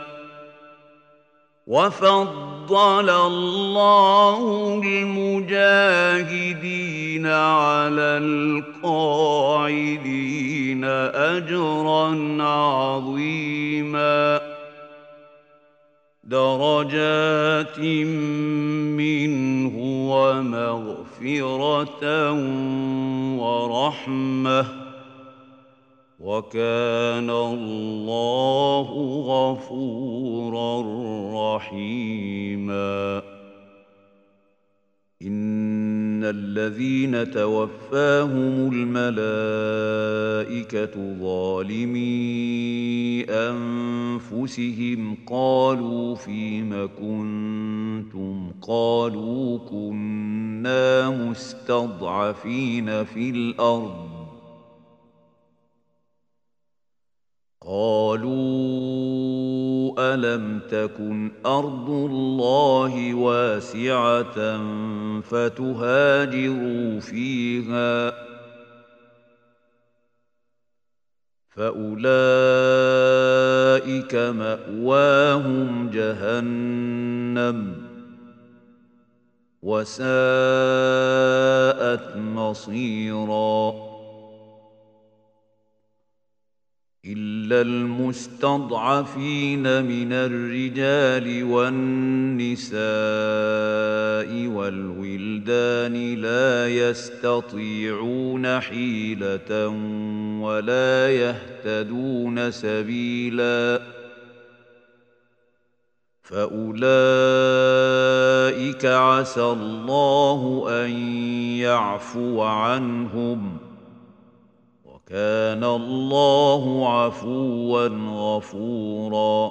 وفضل الله المجاهدين على القاعدين أجرا عظيما درجات منه ومغفرة ورحمة وكان الله غفورا رحيما إن الذين توفاهم الملائكة ظالمي أنفسهم قالوا فيم كنتم قالوا كنا مستضعفين في الأرض قالوا ألم تكن أرض الله واسعة فتهاجروا فيها فأولئك مأواهم جهنم وساءت مصيراً إلا المستضعفين من الرجال والنساء والولدان لا يستطيعون حيلة ولا يهتدون سبيلا فأولئك عسى الله أن يعفو عنهم كان الله عفوا غفورا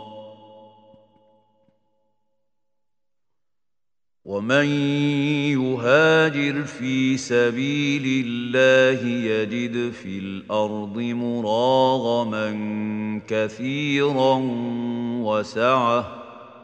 ومن يهاجر في سبيل الله يجد في الأرض مراغما كثيرا وسعة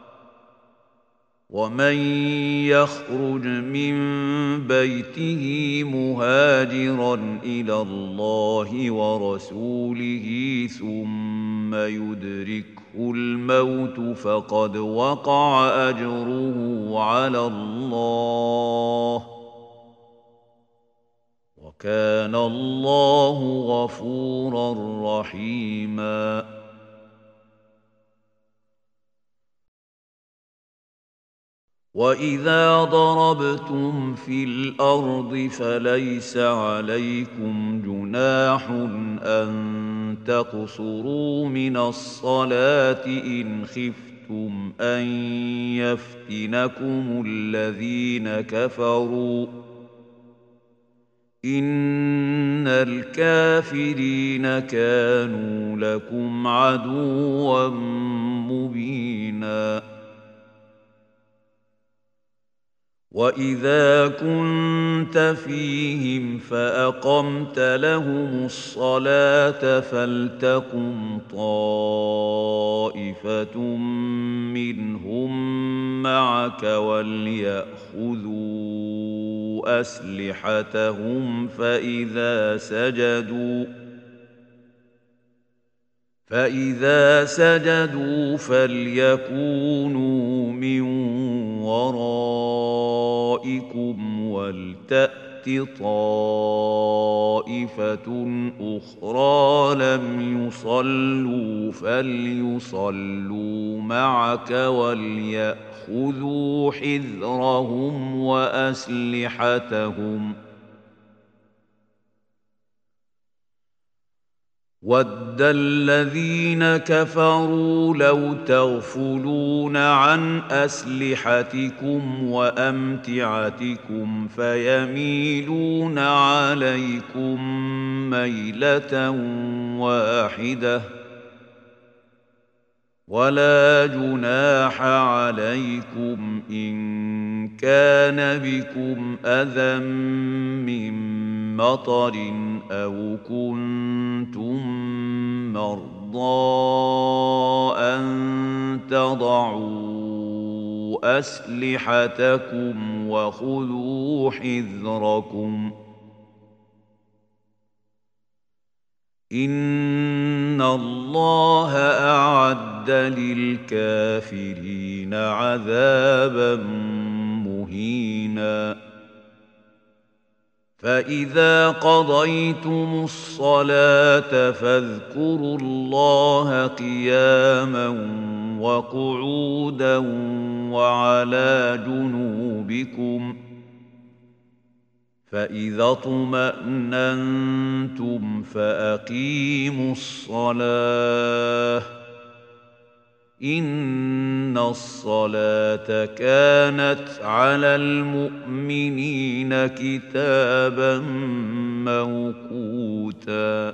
ومن يخرج من بيته مهاجرا إلى الله ورسوله ثم يدركه الموت فقد وقع أجره على الله وكان الله غفورا رحيما وإذا ضربتم في الأرض فليس عليكم جناح أن تقصروا من الصلاة إن خفتم أن يفتنكم الذين كفروا إن الكافرين كانوا لكم عدوا مبينا وإذا كنت فيهم فأقمت لهم الصلاة فلتقم طائفة منهم معك وليأخذوا أسلحتهم فإذا سجدوا فإذا سجدوا فليكونوا من ورائكم ولتأت طائفة أخرى لم يصلوا فليصلوا معك وليأخذوا حذرهم وأسلحتهم وَدَّ الَّذِينَ كَفَرُوا لَوْ تَغْفُلُونَ عَنْ أَسْلِحَتِكُمْ وَأَمْتِعَتِكُمْ فَيَمِيلُونَ عَلَيْكُمْ مَيْلَةً وَاحِدَةً وَلَا جُنَاحَ عَلَيْكُمْ إِن كَانَ بِكُمْ أَذًى مِّن مطر أو كنتم مرضى أن تضعوا أسلحتكم وخذوا حذركم إن الله أعد للكافرين عذابا مهينا فإذا قضيتم الصلاة فاذكروا الله قياما وقعودا وعلى جنوبكم فإذا اطمأننتم فأقيموا الصلاة إن الصلاة كانت على المؤمنين كتابا موقوتا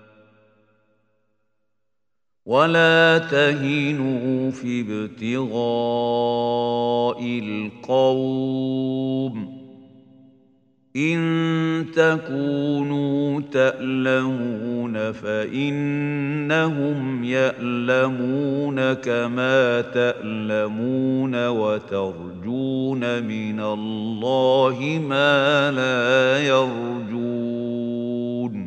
ولا تهنوا في ابتغاء القوم إن تكونوا تألمون فإنهم يألمون كما تألمون وترجون من الله ما لا يرجون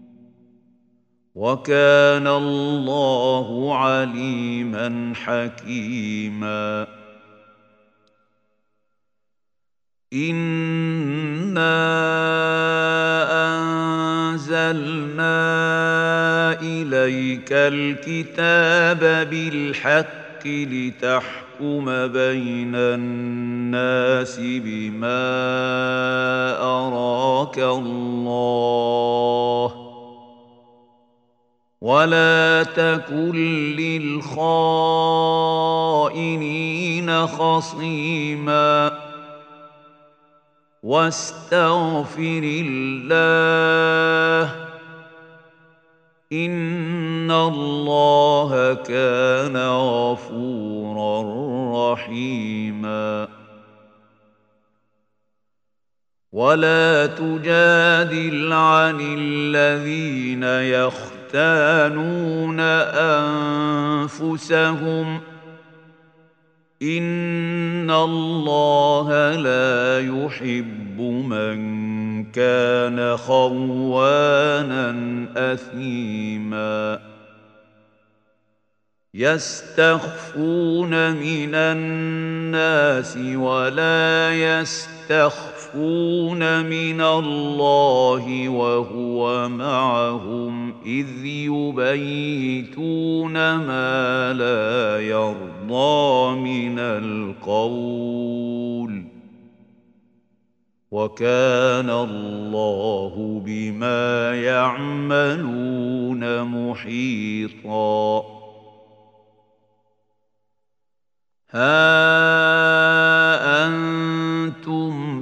وكان الله عليما حكيما إنا أنزلنا إليك الكتاب بالحق لتحكم بين الناس بما أراك الله ولا تكن للخائنين خصيما واستغفر الله إن الله كان غفورا رحيما ولا تجادل عن الذين يختانون أنفسهم إن الله لا يحب من كان خوانا أثيما يستخفون من الناس ولا يستخفون من الله وهو معهم إذ يبيتون ما لا يرضى من القول وكان الله بما يعملون محيطا ها أنتم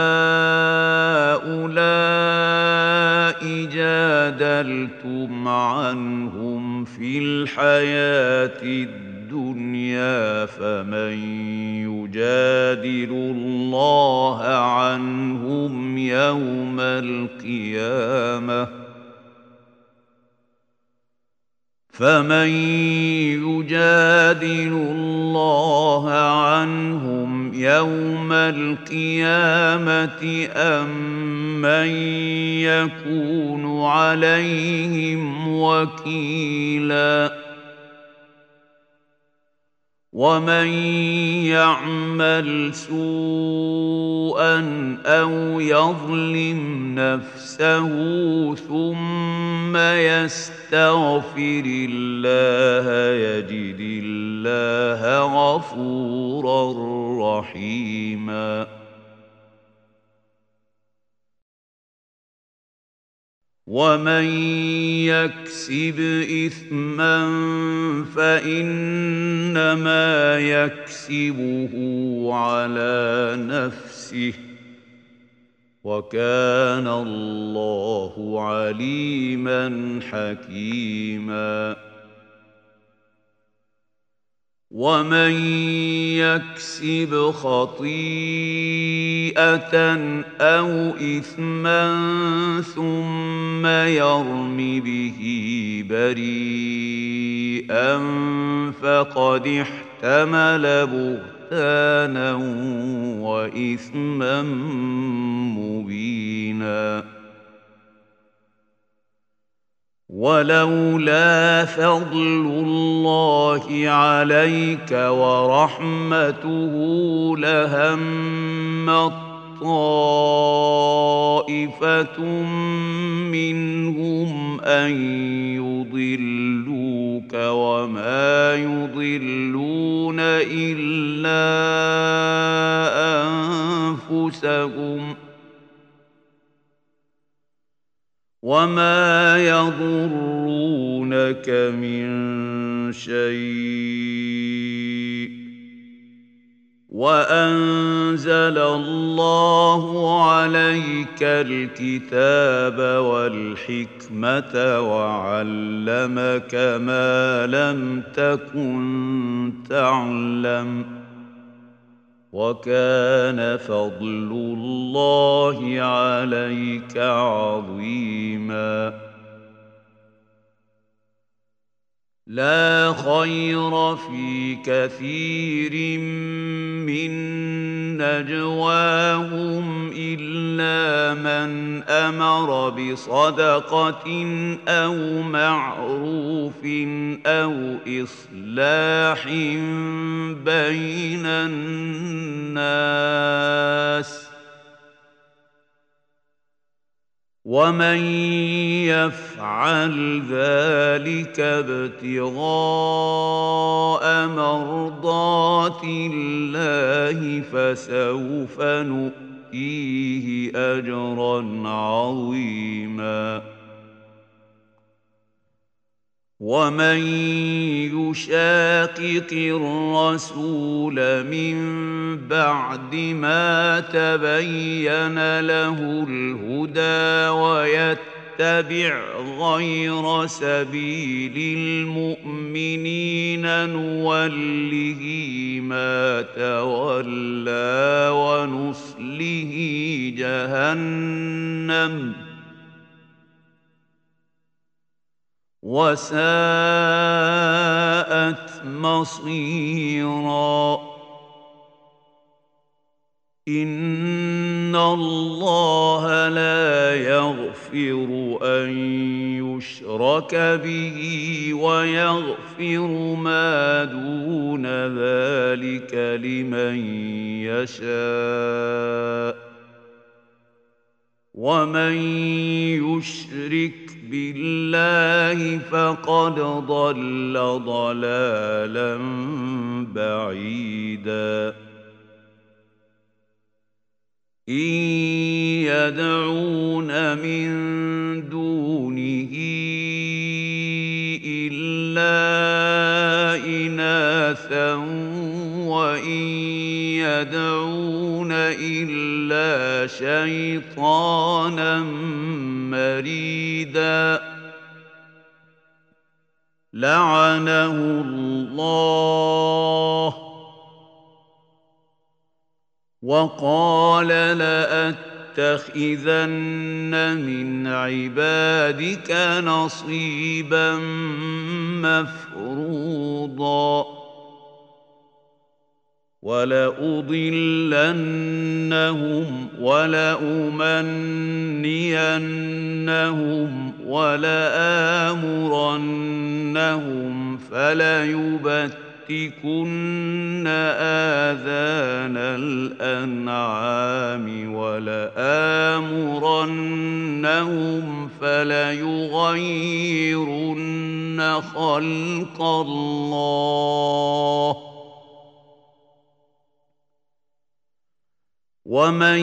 هؤلاء جادلتم عنهم في الحياة الدنيا الدنيا فمن يجادل الله عنهم يوم القيامة فمن يجادل الله عنهم يوم القيامة أم من يكون عليهم وكيلا ومن يعمل سوءا أو يظلم نفسه ثم يستغفر الله يجد الله غفورا رحيما ومن يكسب إثما فإنما يكسبه على نفسه وكان الله عليما حكيما ومن يكسب خطيئة أو إثما ثم يرم به بريئا فقد احتمل بهتانا وإثما مبينا ولولا فضل الله عليك ورحمته لهمت طائفة منهم أن يضلوك وما يضلون إلا أنفسهم وما يضرونك من شيء وأنزل الله عليك الكتاب والحكمة وعلمك ما لم تكن تعلم وكان فضل الله عليك عظيما لا خير في كثير من نجواهم إلا من أمر بصدقة أو معروف أو إصلاح بين الناس ومن يفعل ذلك ابتغاء مرضات الله فسوف نؤتيه أجرا عظيما ومن يشاقق الرسول من بعد ما تبين له الهدى ويتبع غير سبيل المؤمنين نوله ما تولى ونصله جهنم وساءت مصيرا إن الله لا يغفر أن يشرك به ويغفر ما دون ذلك لمن يشاء ومن يشرك بالله فقد ضل ضلالا بعيدا إن يدعون من دونه إلا إناثا وإن يدعون إلا شيطانا مريدا لعنه الله وقال لأتخذن من عبادك نصيبا مفروضا ولأضلنهم ولأمنينهم ولآمرنهم فليبتكن آذان الأنعام ولآمرنهم فليغيرن خلق الله ومن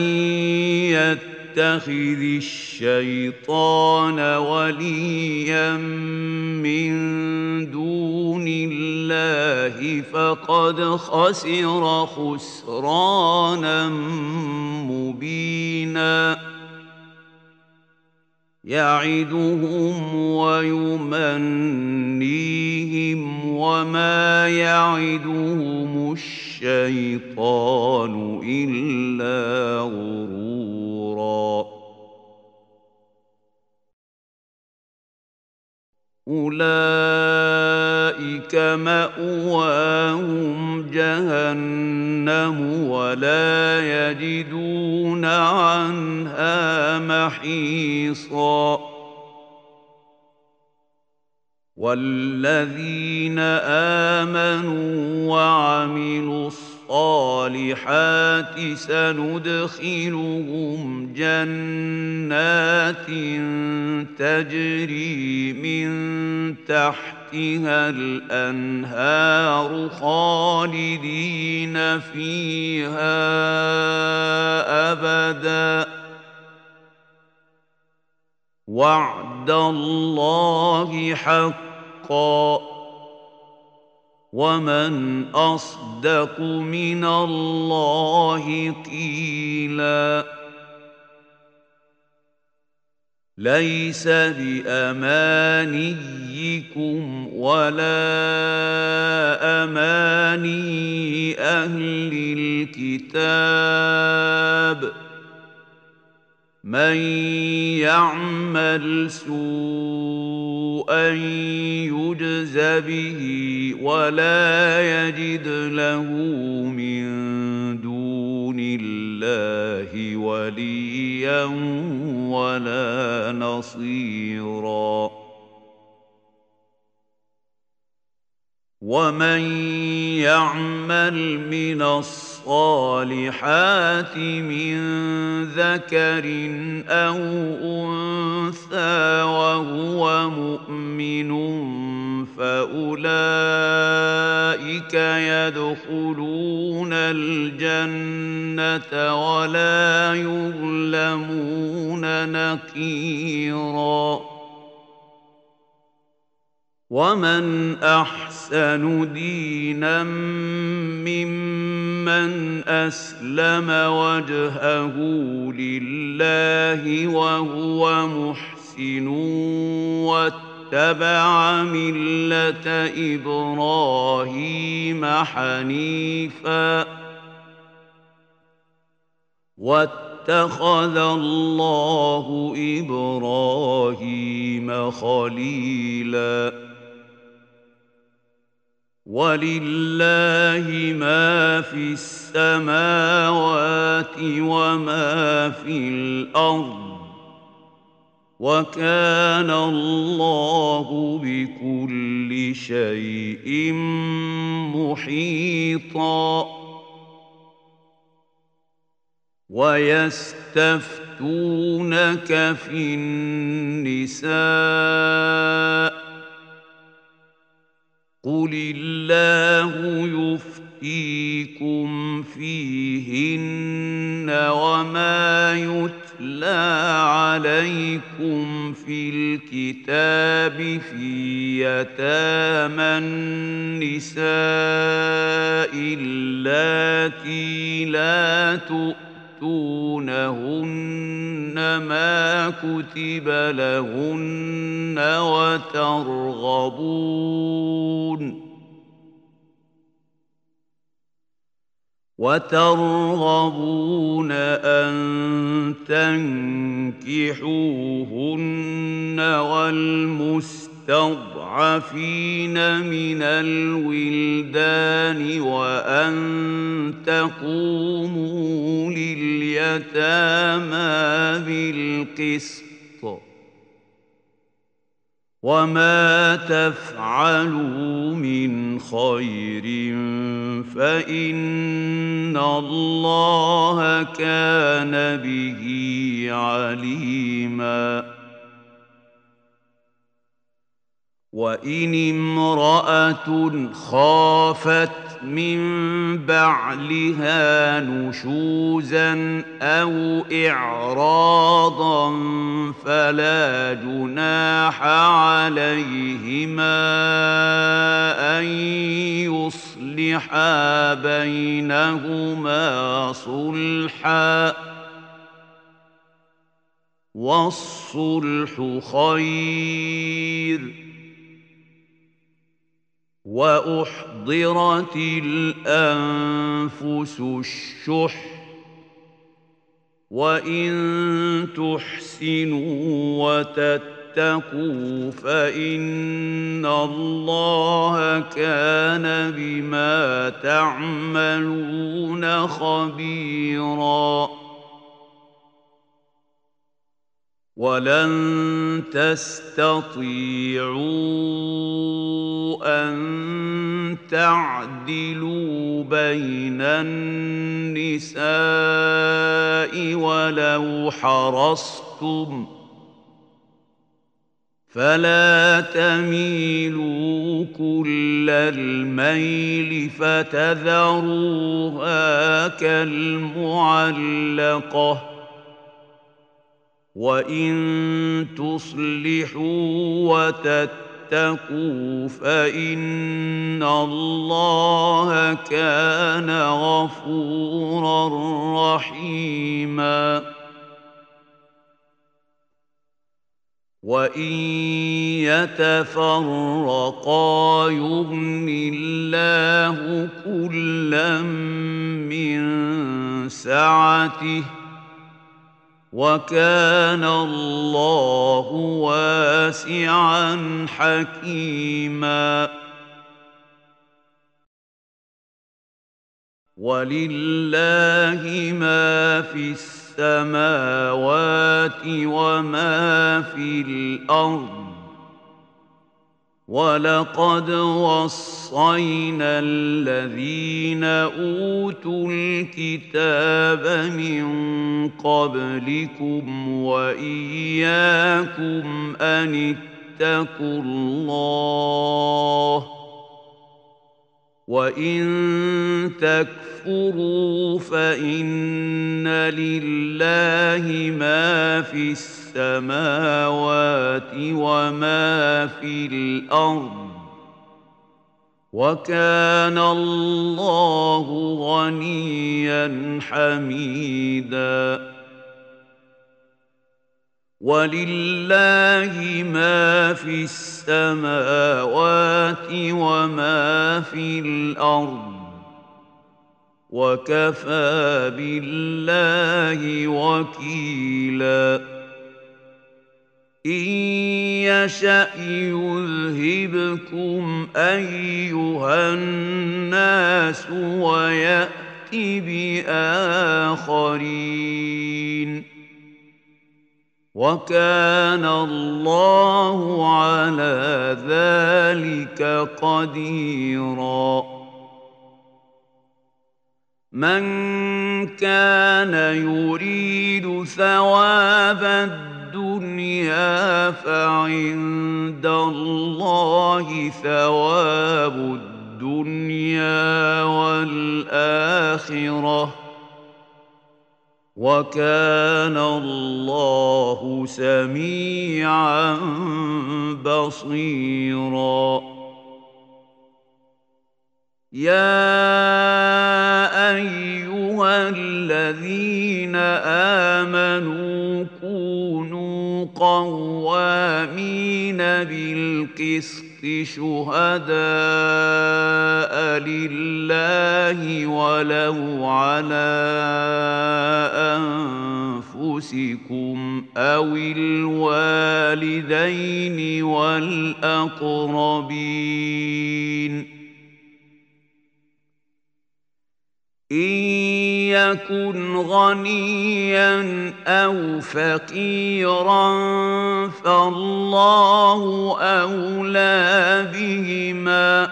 يتخذ الشيطان وليا من دون الله فقد خسر خسرانا مبينا يعدهم ويمنيهم وما يعدهم الشيطان إلا غرورا أولئك مأواهم جهنم ولا يجدون عنها محيصا والذين آمنوا وعملوا الصالحات سندخلهم جنات تجري من تحتها الأنهار خالدين فيها أبدا وعد الله حقا ومن أصدق من الله قيلا ليس بأمانيكم ولا أماني أهل الكتاب من يعمل سوءا يجز به ولا يجد له من دون الله وليا ولا نصيرا ومن يعمل من الصالحات من ذكر أو أنثى وهو مؤمن فأولئك يدخلون الجنة ولا يظلمون نقيرا ومن أحسن دينا ممن أسلم وجهه لله وهو محسن واتبع ملة إبراهيم حنيفا واتخذ الله إبراهيم خليلا ولله ما في السماوات وما في الأرض وكان الله بكل شيء محيطا ويستفتونك في النساء قل الله يفتيكم فيهن وما يتلى عليكم في الكتاب في يتامى النساء اللاتي لا تؤتونهن ما كتب لهن وترغبون وترغبون أن تنكحوهن والمستضعفين من الولدان وأن تقوموا لليتامى بالقسط وما تفعلوا من خير فإن الله كان به عليما وإن امرأة خافت من بعلها نشوزا أو إعراضا فلا جناح عليهما أن يصلحا بينهما صلحا والصلح خير وأحضرت الأنفس الشح وإن تحسنوا وتتقوا فإن الله كان بما تعملون خبيراً ولن تستطيعوا أن تعدلوا بين النساء ولو حرصتم فلا تميلوا كل الميل فتذروها كالمعلقة وإن تصلحوا وتتقوا فإن الله كان غفورا رحيما وإن يتفرقا يغن الله كلا من سعته وكان الله واسعا حكيما ولله ما في السماوات وما في الأرض ولقد وصينا الذين أوتوا الكتاب من قبلكم وإياكم أن اتقوا الله وإن تكفروا فإن لله ما في السماوات وما في الأرض وكان الله غنيا حميدا ولله ما في السماوات وما في الأرض وكفى بالله وكيلا إن يشأ يذهبكم أيها الناس ويأت بآخرين وكان الله على ذلك قديرا من كان يريد ثواب الدنيا فعند الله ثواب الدنيا والآخرة وكان الله سميعا بصيرا يا أيها الذين آمنوا قوا قوامين بالقسط شهداء لله ولو على أنفسكم أو الوالدين والأقربين إن يكن غنيا أو فقيرا فالله أولى بهما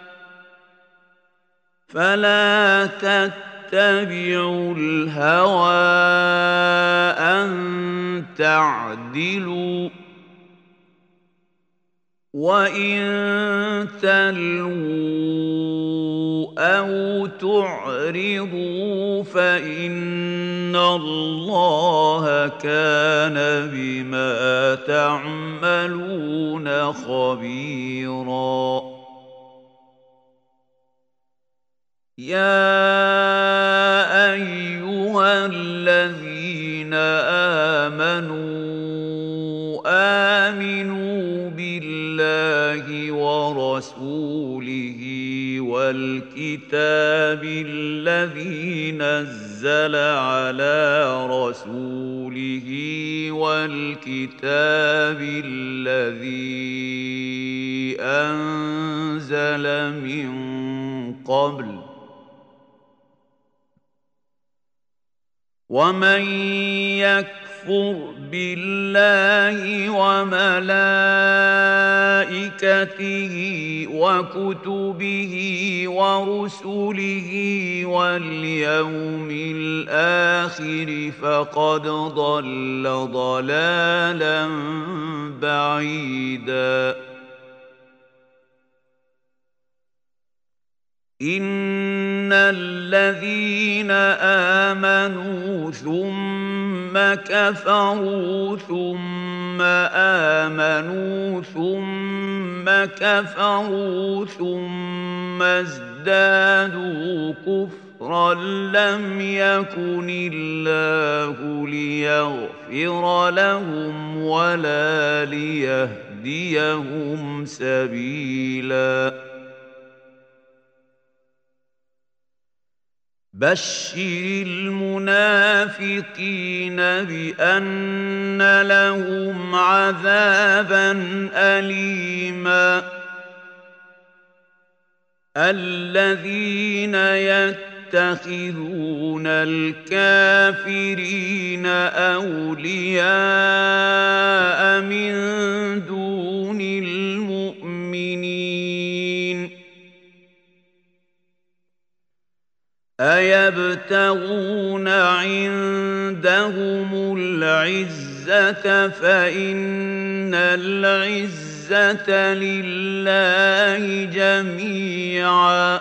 فلا تتبعوا الهوى أن تعدلوا وإن تلووا أو تعرضوا فإن الله كان بما تعملون خبيرا يا أيها الذين آمنوا آمنوا بالله ورسوله والكتاب الذي نزل على رسوله والكتاب الذي أنزل من قبل ومن يكفر بالله وملائكته وكتبه ورسله واليوم الآخر فقد ضل ضلالا بعيدا إن الذين آمنوا ثم كفروا ثم آمنوا ثم كفروا ثم ازدادوا كفرا لم يكن الله ليغفر لهم ولا ليهديهم سبيلا بشر المنافقين بأن لهم عذابا أليما الذين يتخذون الكافرين أولياء من دون المؤمنين أيبتغون عندهم العزة فإن العزة لله جميعا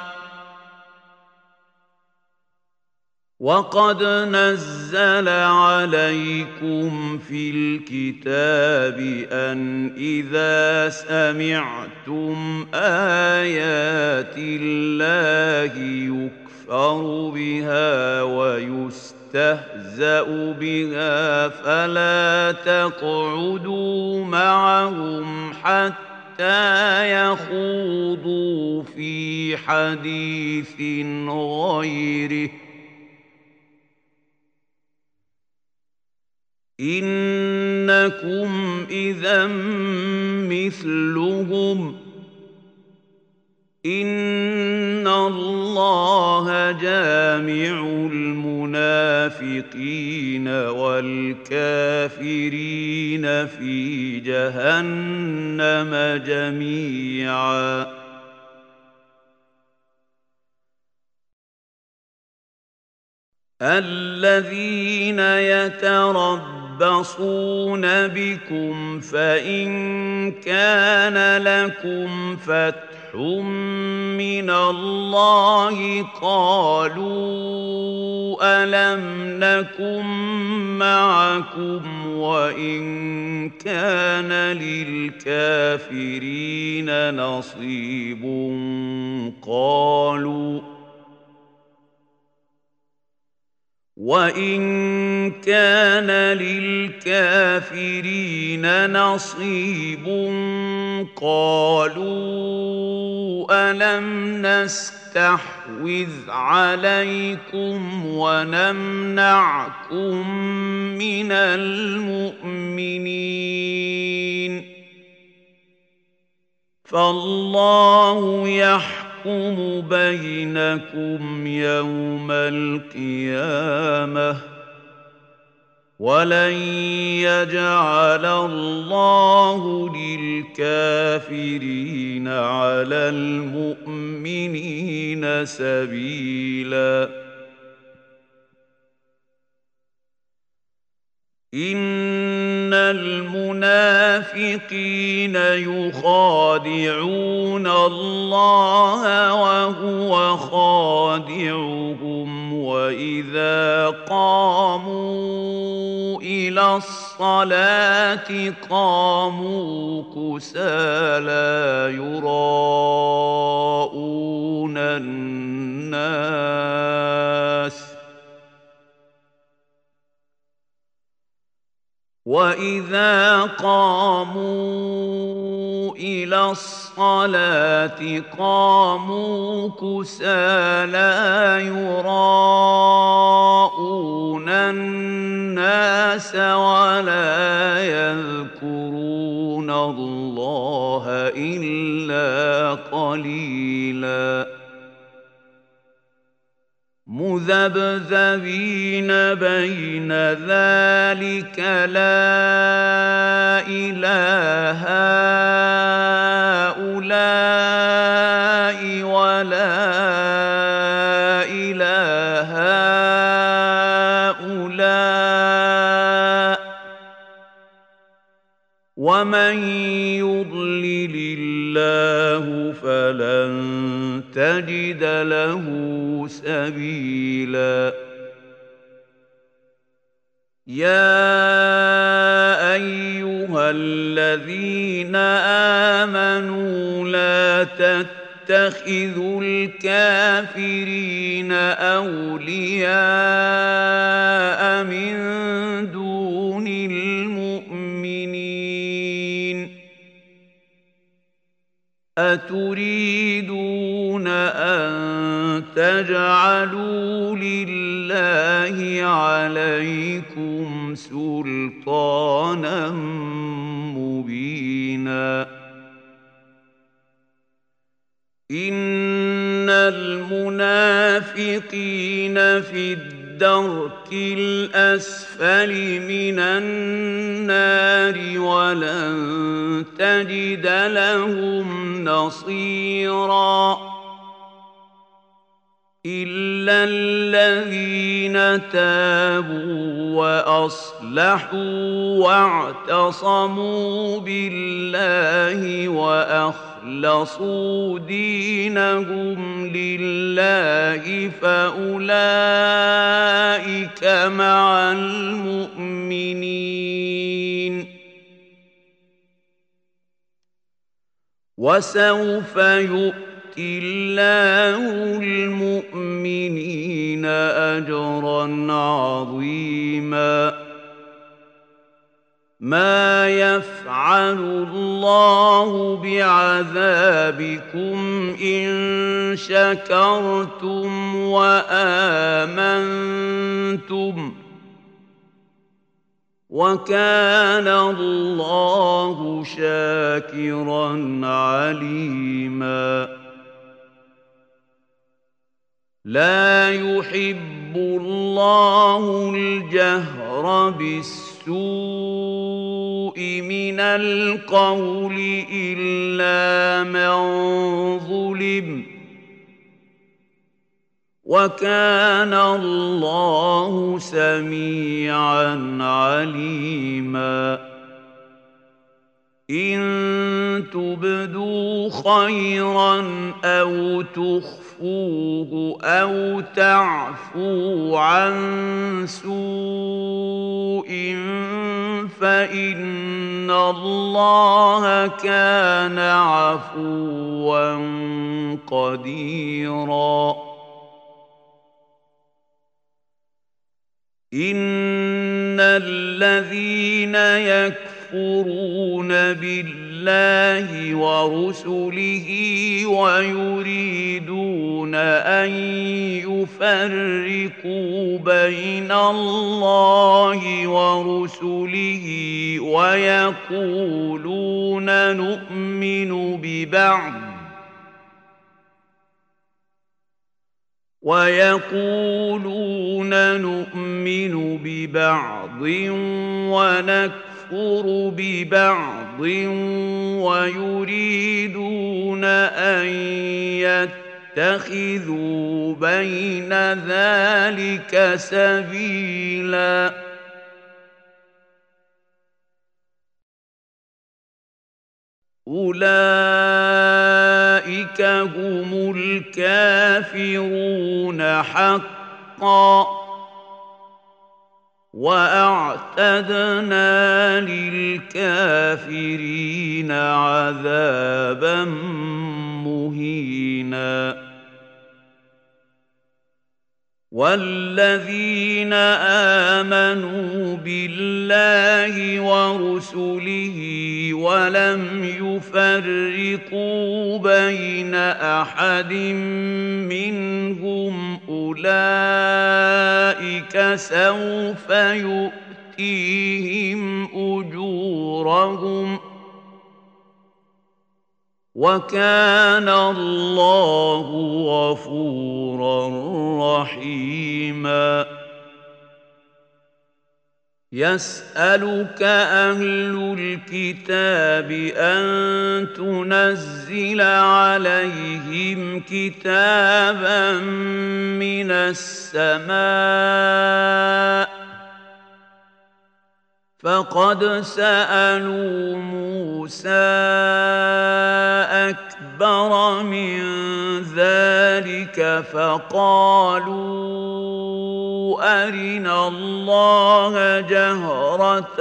وقد نزل عليكم في الكتاب أن إذا سمعتم آيات الله يكفر يكفر بها ويستهزأ بها فلا تقعدوا معهم حتى يخوضوا في حديث غيره إنكم إذا مثلهم إن الله جامع المنافقين والكافرين في جهنم جميعا الذين يتربصون بكم فإن كان لكم فتح من الله قالوا ألم نكن معكم وإن كان للكافرين نصيب قالوا وإن كان للكافرين نصيب قالوا ألم نستحوذ عليكم ونمنعكم من المؤمنين فالله يحكم يحكم بينكم يوم القيامة ولن يجعل الله للكافرين على المؤمنين سبيلا إن المنافقين يخادعون الله وهو خادعهم وإذا قاموا إلى الصلاة قاموا كسالى يراءون الناس وإذا قاموا إلى الصلاة قاموا كسالى يراءون الناس ولا يذكرون الله إلا قليلاً مذبذبين بين ذلك لا إله هؤلاء ولا إله هؤلاء ومن يضلل الله فلن تجد له سبيلا يا أيها الذين آمنوا لا تتخذوا الكافرين أولياء من دون المؤمنين أتريدون أن تجعلوا لله عليكم سلطانا مبينا إن المنافقين في الدرك الأسفل من النار ولن تجد لهم نصيرا إلا الذين تابوا وأصلحوا واعتصموا بالله وأخلصوا دينهم لله فأولئك مع المؤمنين وسوف يؤمنون الله المؤمنين أجرا عظيما ما يفعل الله بعذابكم إن شكرتم وآمنتم وكان الله شاكرا عليما لا يحب الله الجهر بالسوء من القول إلا من ظلم وكان الله سميعا عليما إن تبدوا خيرا أو تخفوا تخفوه أو تعفوا عن سوء فإن الله كان عفوا قديرا إن الذين يكفرون بالله ورسله ويريدون أن يفرقوا بين الله ورسله ويقولون نؤمن ببعض ويقولون نؤمن ببعض ونكفر ببعض ويريدون أن يتخذوا بين ذلك سبيلا أولئك هم الكافرون حقا وأعتدنا للكافرين عذابا مهينا والذين آمنوا بالله ورسله ولم يفرقوا بين أحد منهم أولئك سوف يؤتيهم أجورهم وكان الله غفورا رحيما يسألك أهل الكتاب أن تنزل عليهم كتابا من السماء فقد سألوا موسى أكبر من ذلك فقالوا أرنا الله جهرة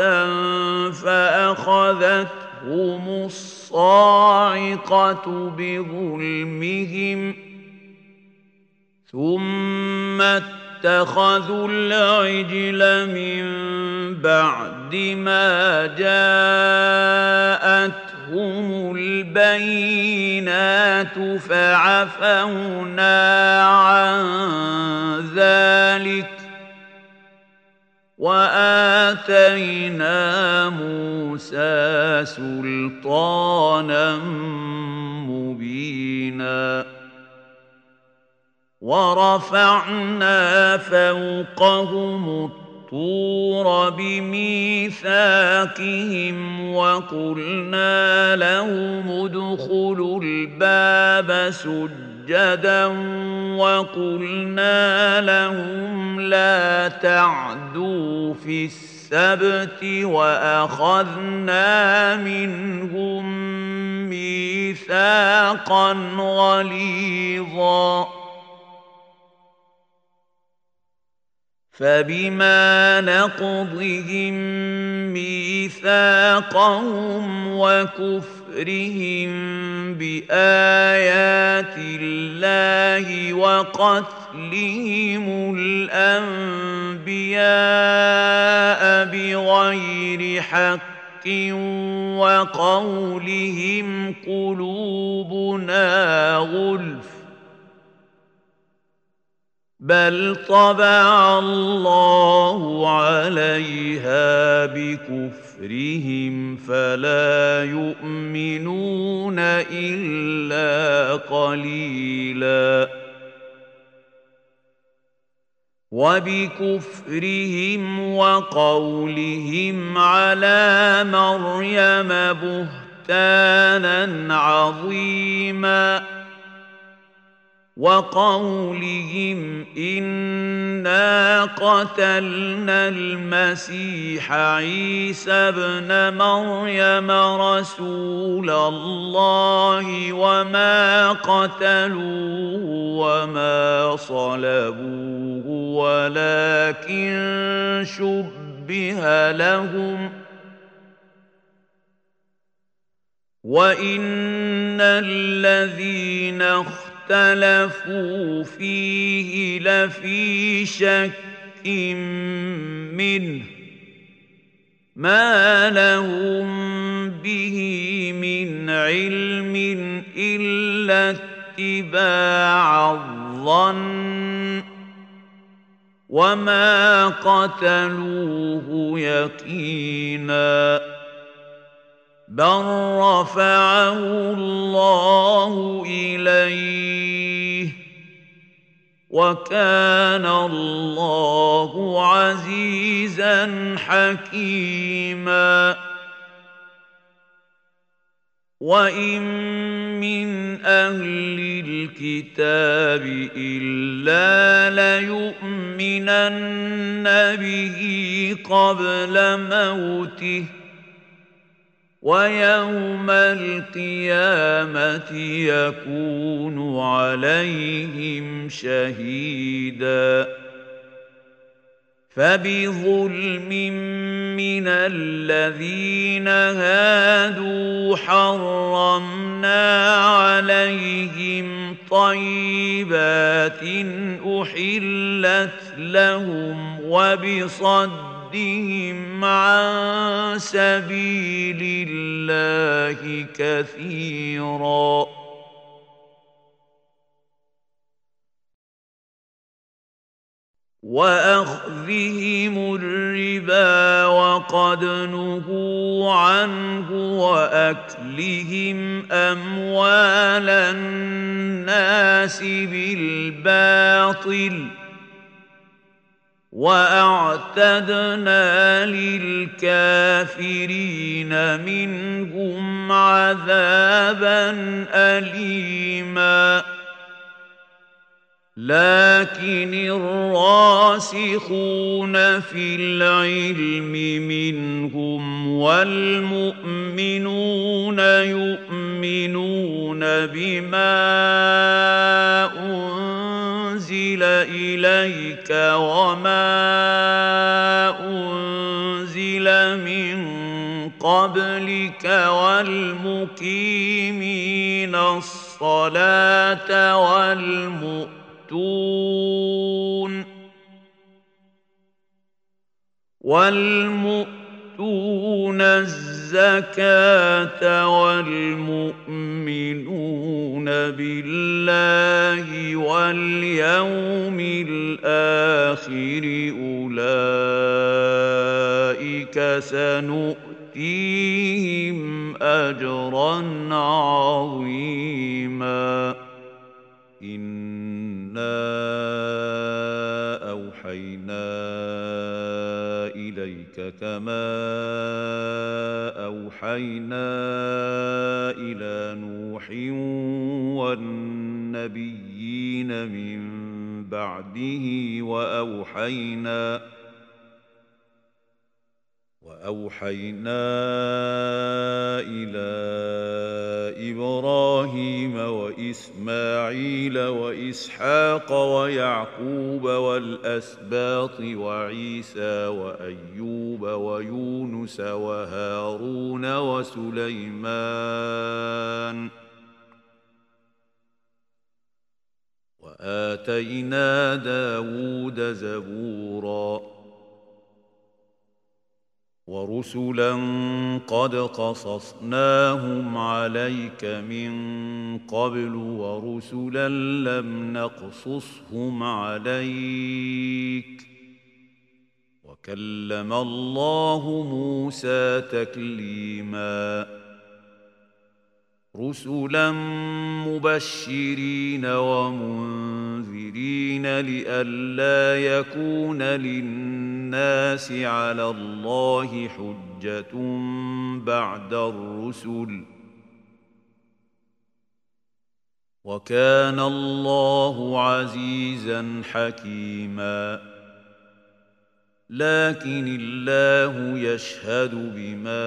فأخذتهم الصاعقة بظلمهم ثم اتخذوا العجل من بعد ما جاءتهم البينات فعفونا عن ذلك وآتينا موسى سلطانا مبينا ورفعنا فوقهم الطور بميثاقهم وقلنا لهم ادخلوا الباب سجدا وقلنا لهم لا تعدوا في السبت وأخذنا منهم ميثاقا غليظا فبما نقضهم ميثاقهم وكفرهم بآيات الله وقتلهم الأنبياء بغير حق وقولهم قلوبنا غلف بل طبع الله عليها بكفرهم فلا يؤمنون إلا قليلا وبكفرهم وقولهم على مريم بهتانا عظيما وقولهم إنا قتلنا المسيح عيسى ابن مريم رسول الله وما قتلوه وما صلبوه ولكن شبه لهم وإن الذين اختلفوا فيه لفي شك شيء منه ما لهم به من علم إلا اتباع الظن وما قتلوه يقينا بل رفعه الله إليه وكان الله عزيزا حكيما وإن من أهل الكتاب إلا ليؤمنن به قبل موته ويوم القيامة يكون عليهم شهيدا فبظلم من الذين هادوا حرمنا عليهم طيبات أحلت لهم وبصدهم عن سبيل الله كثيرا وأخذهم الربا وقد نهوا عنه وأكلهم أموال الناس بالباطل وأعتدنا للكافرين منهم عذابا أليما لكن الراسخون في العلم منهم والمؤمنون يؤمنون بما أنزل إليك وما أنزل من قبلك والمقيمين الصلاة والمؤمنين والمؤتون الزكاة والمؤمنون بالله واليوم الآخر أولئك سنؤتيهم أجرا عظيما إنا أوحينا إليك كما أوحينا إلى نوح والنبيين من بعده وأوحينا وأوحينا إلى إبراهيم وإسماعيل وإسحاق ويعقوب والأسباط وعيسى وأيوب ويونس وهارون وسليمان وآتينا داود زبورا ورسلا قد قصصناهم عليك من قبل ورسلا لم نقصصهم عليك وكلم الله موسى تكليما رسلا مبشرين ومنذرين لئلا يكون للناس على الله حجة بعد الرسل وكان الله عزيزا حكيما لكن الله يشهد بما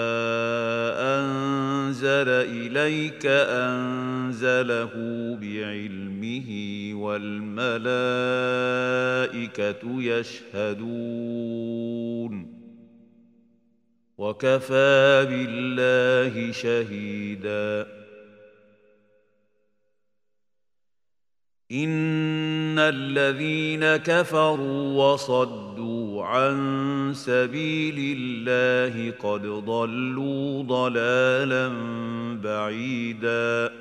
أنزل إليك أنزله بعلمه والملائكة يشهدون وكفى بالله شهيدا إن الذين كفروا وصدوا عن سبيل الله قد ضلوا ضلالا بعيدا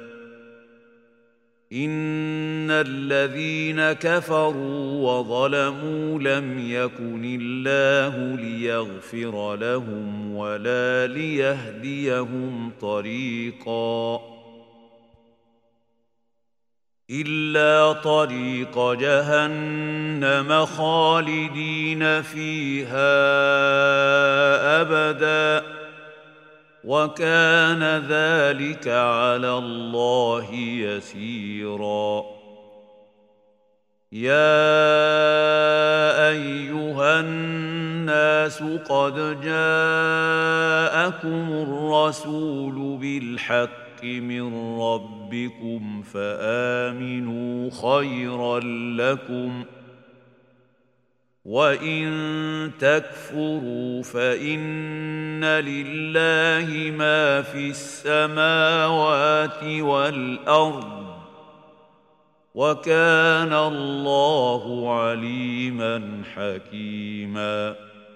إن الذين كفروا وظلموا لم يكن الله ليغفر لهم ولا ليهديهم طريقا إلا طريق جهنم خالدين فيها أبدا وكان ذلك على الله يسيرا يا أيها الناس قد جاءكم الرسول بالحق من ربكم فآمنوا خيرا لكم وإن تكفروا فإن لله ما في السماوات والأرض وكان الله عليما حكيما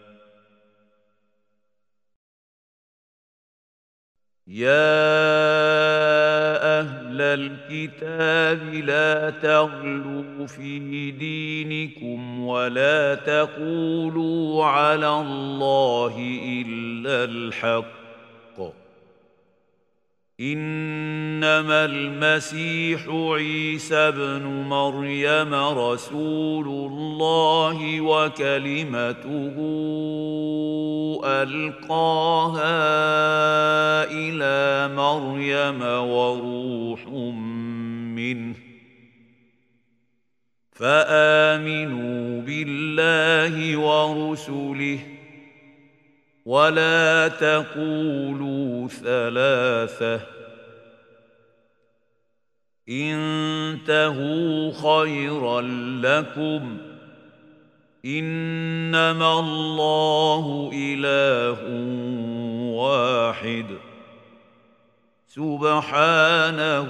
يا أهل الكتاب لا تغلوا في دينكم ولا تقولوا على الله إلا الحق إنما المسيح عيسى ابن مريم رسول الله وكلمته ألقاها إلى مريم وروح منه فآمنوا بالله ورسله ولا تقولوا ثلاثة انتهوا خيرا لكم إنما الله إله واحد سبحانه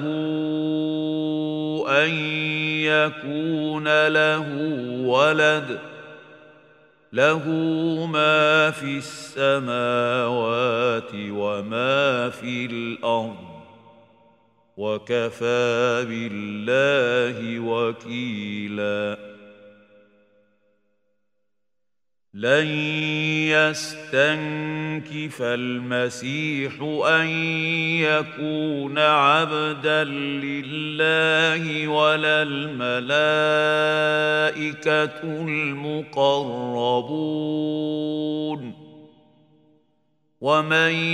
أن يكون له ولد له ما في السماوات وما في الأرض وكفى بالله وكيلا لن يستنكف المسيح أن يكون عبدا لله ولا الملائكة المقربون ومن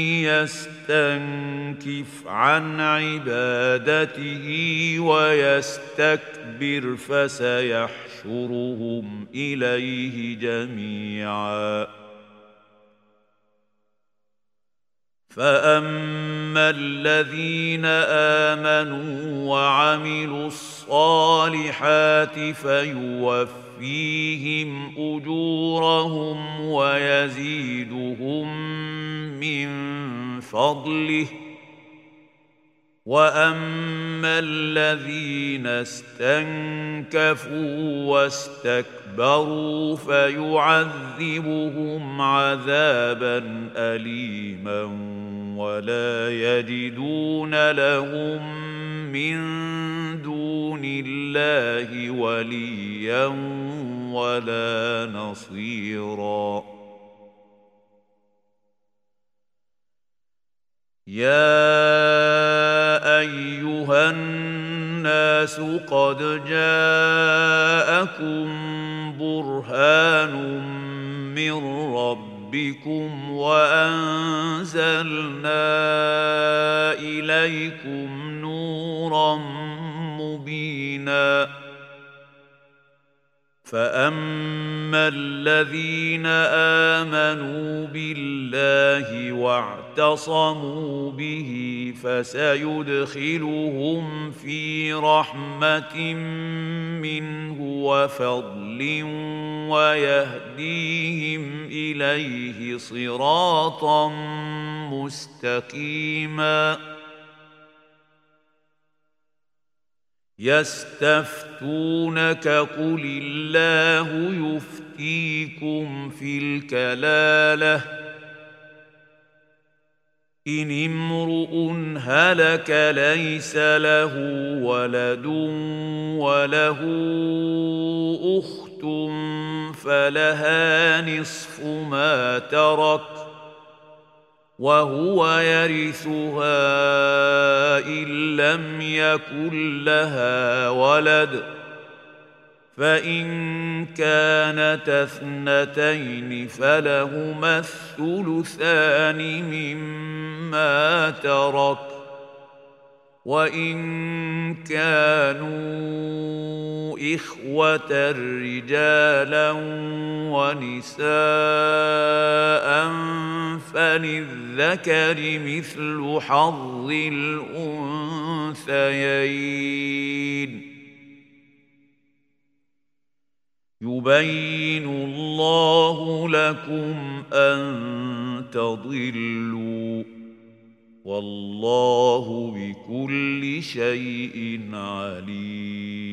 يستنكف عن عبادته ويستكبر فسيحشرهم إليه جميعا فأما الذين آمنوا وعملوا الصالحات فيوفيهم أجورهم ويزيدهم من فضله وأما الذين استنكفوا واستكبروا فيعذبهم عذابا أليما ولا يجدون لهم من دون الله وليا ولا نصيرا يا أيها الناس قد جاءكم برهان من ربكم وأنزلنا إليكم نورا مبينا فأما الذين آمنوا بالله واعتصموا به فسيدخلهم في رحمة منه وفضل ويهديهم إليه صراطا مستقيما يستفتونك قل الله يفتيكم في الكلاله إن امرؤ هلك ليس له ولد وله أخت فلها نصف ما ترك وهو يرثها إن لم يكن لها ولد فإن كانتا اثنتين فلهما الثلثان مما ترك وإن كانوا إخوة رجالا ونساء فللذكر مثل حظ الأنثيين يبين الله لكم أن تضلوا والله بكل شيء عليم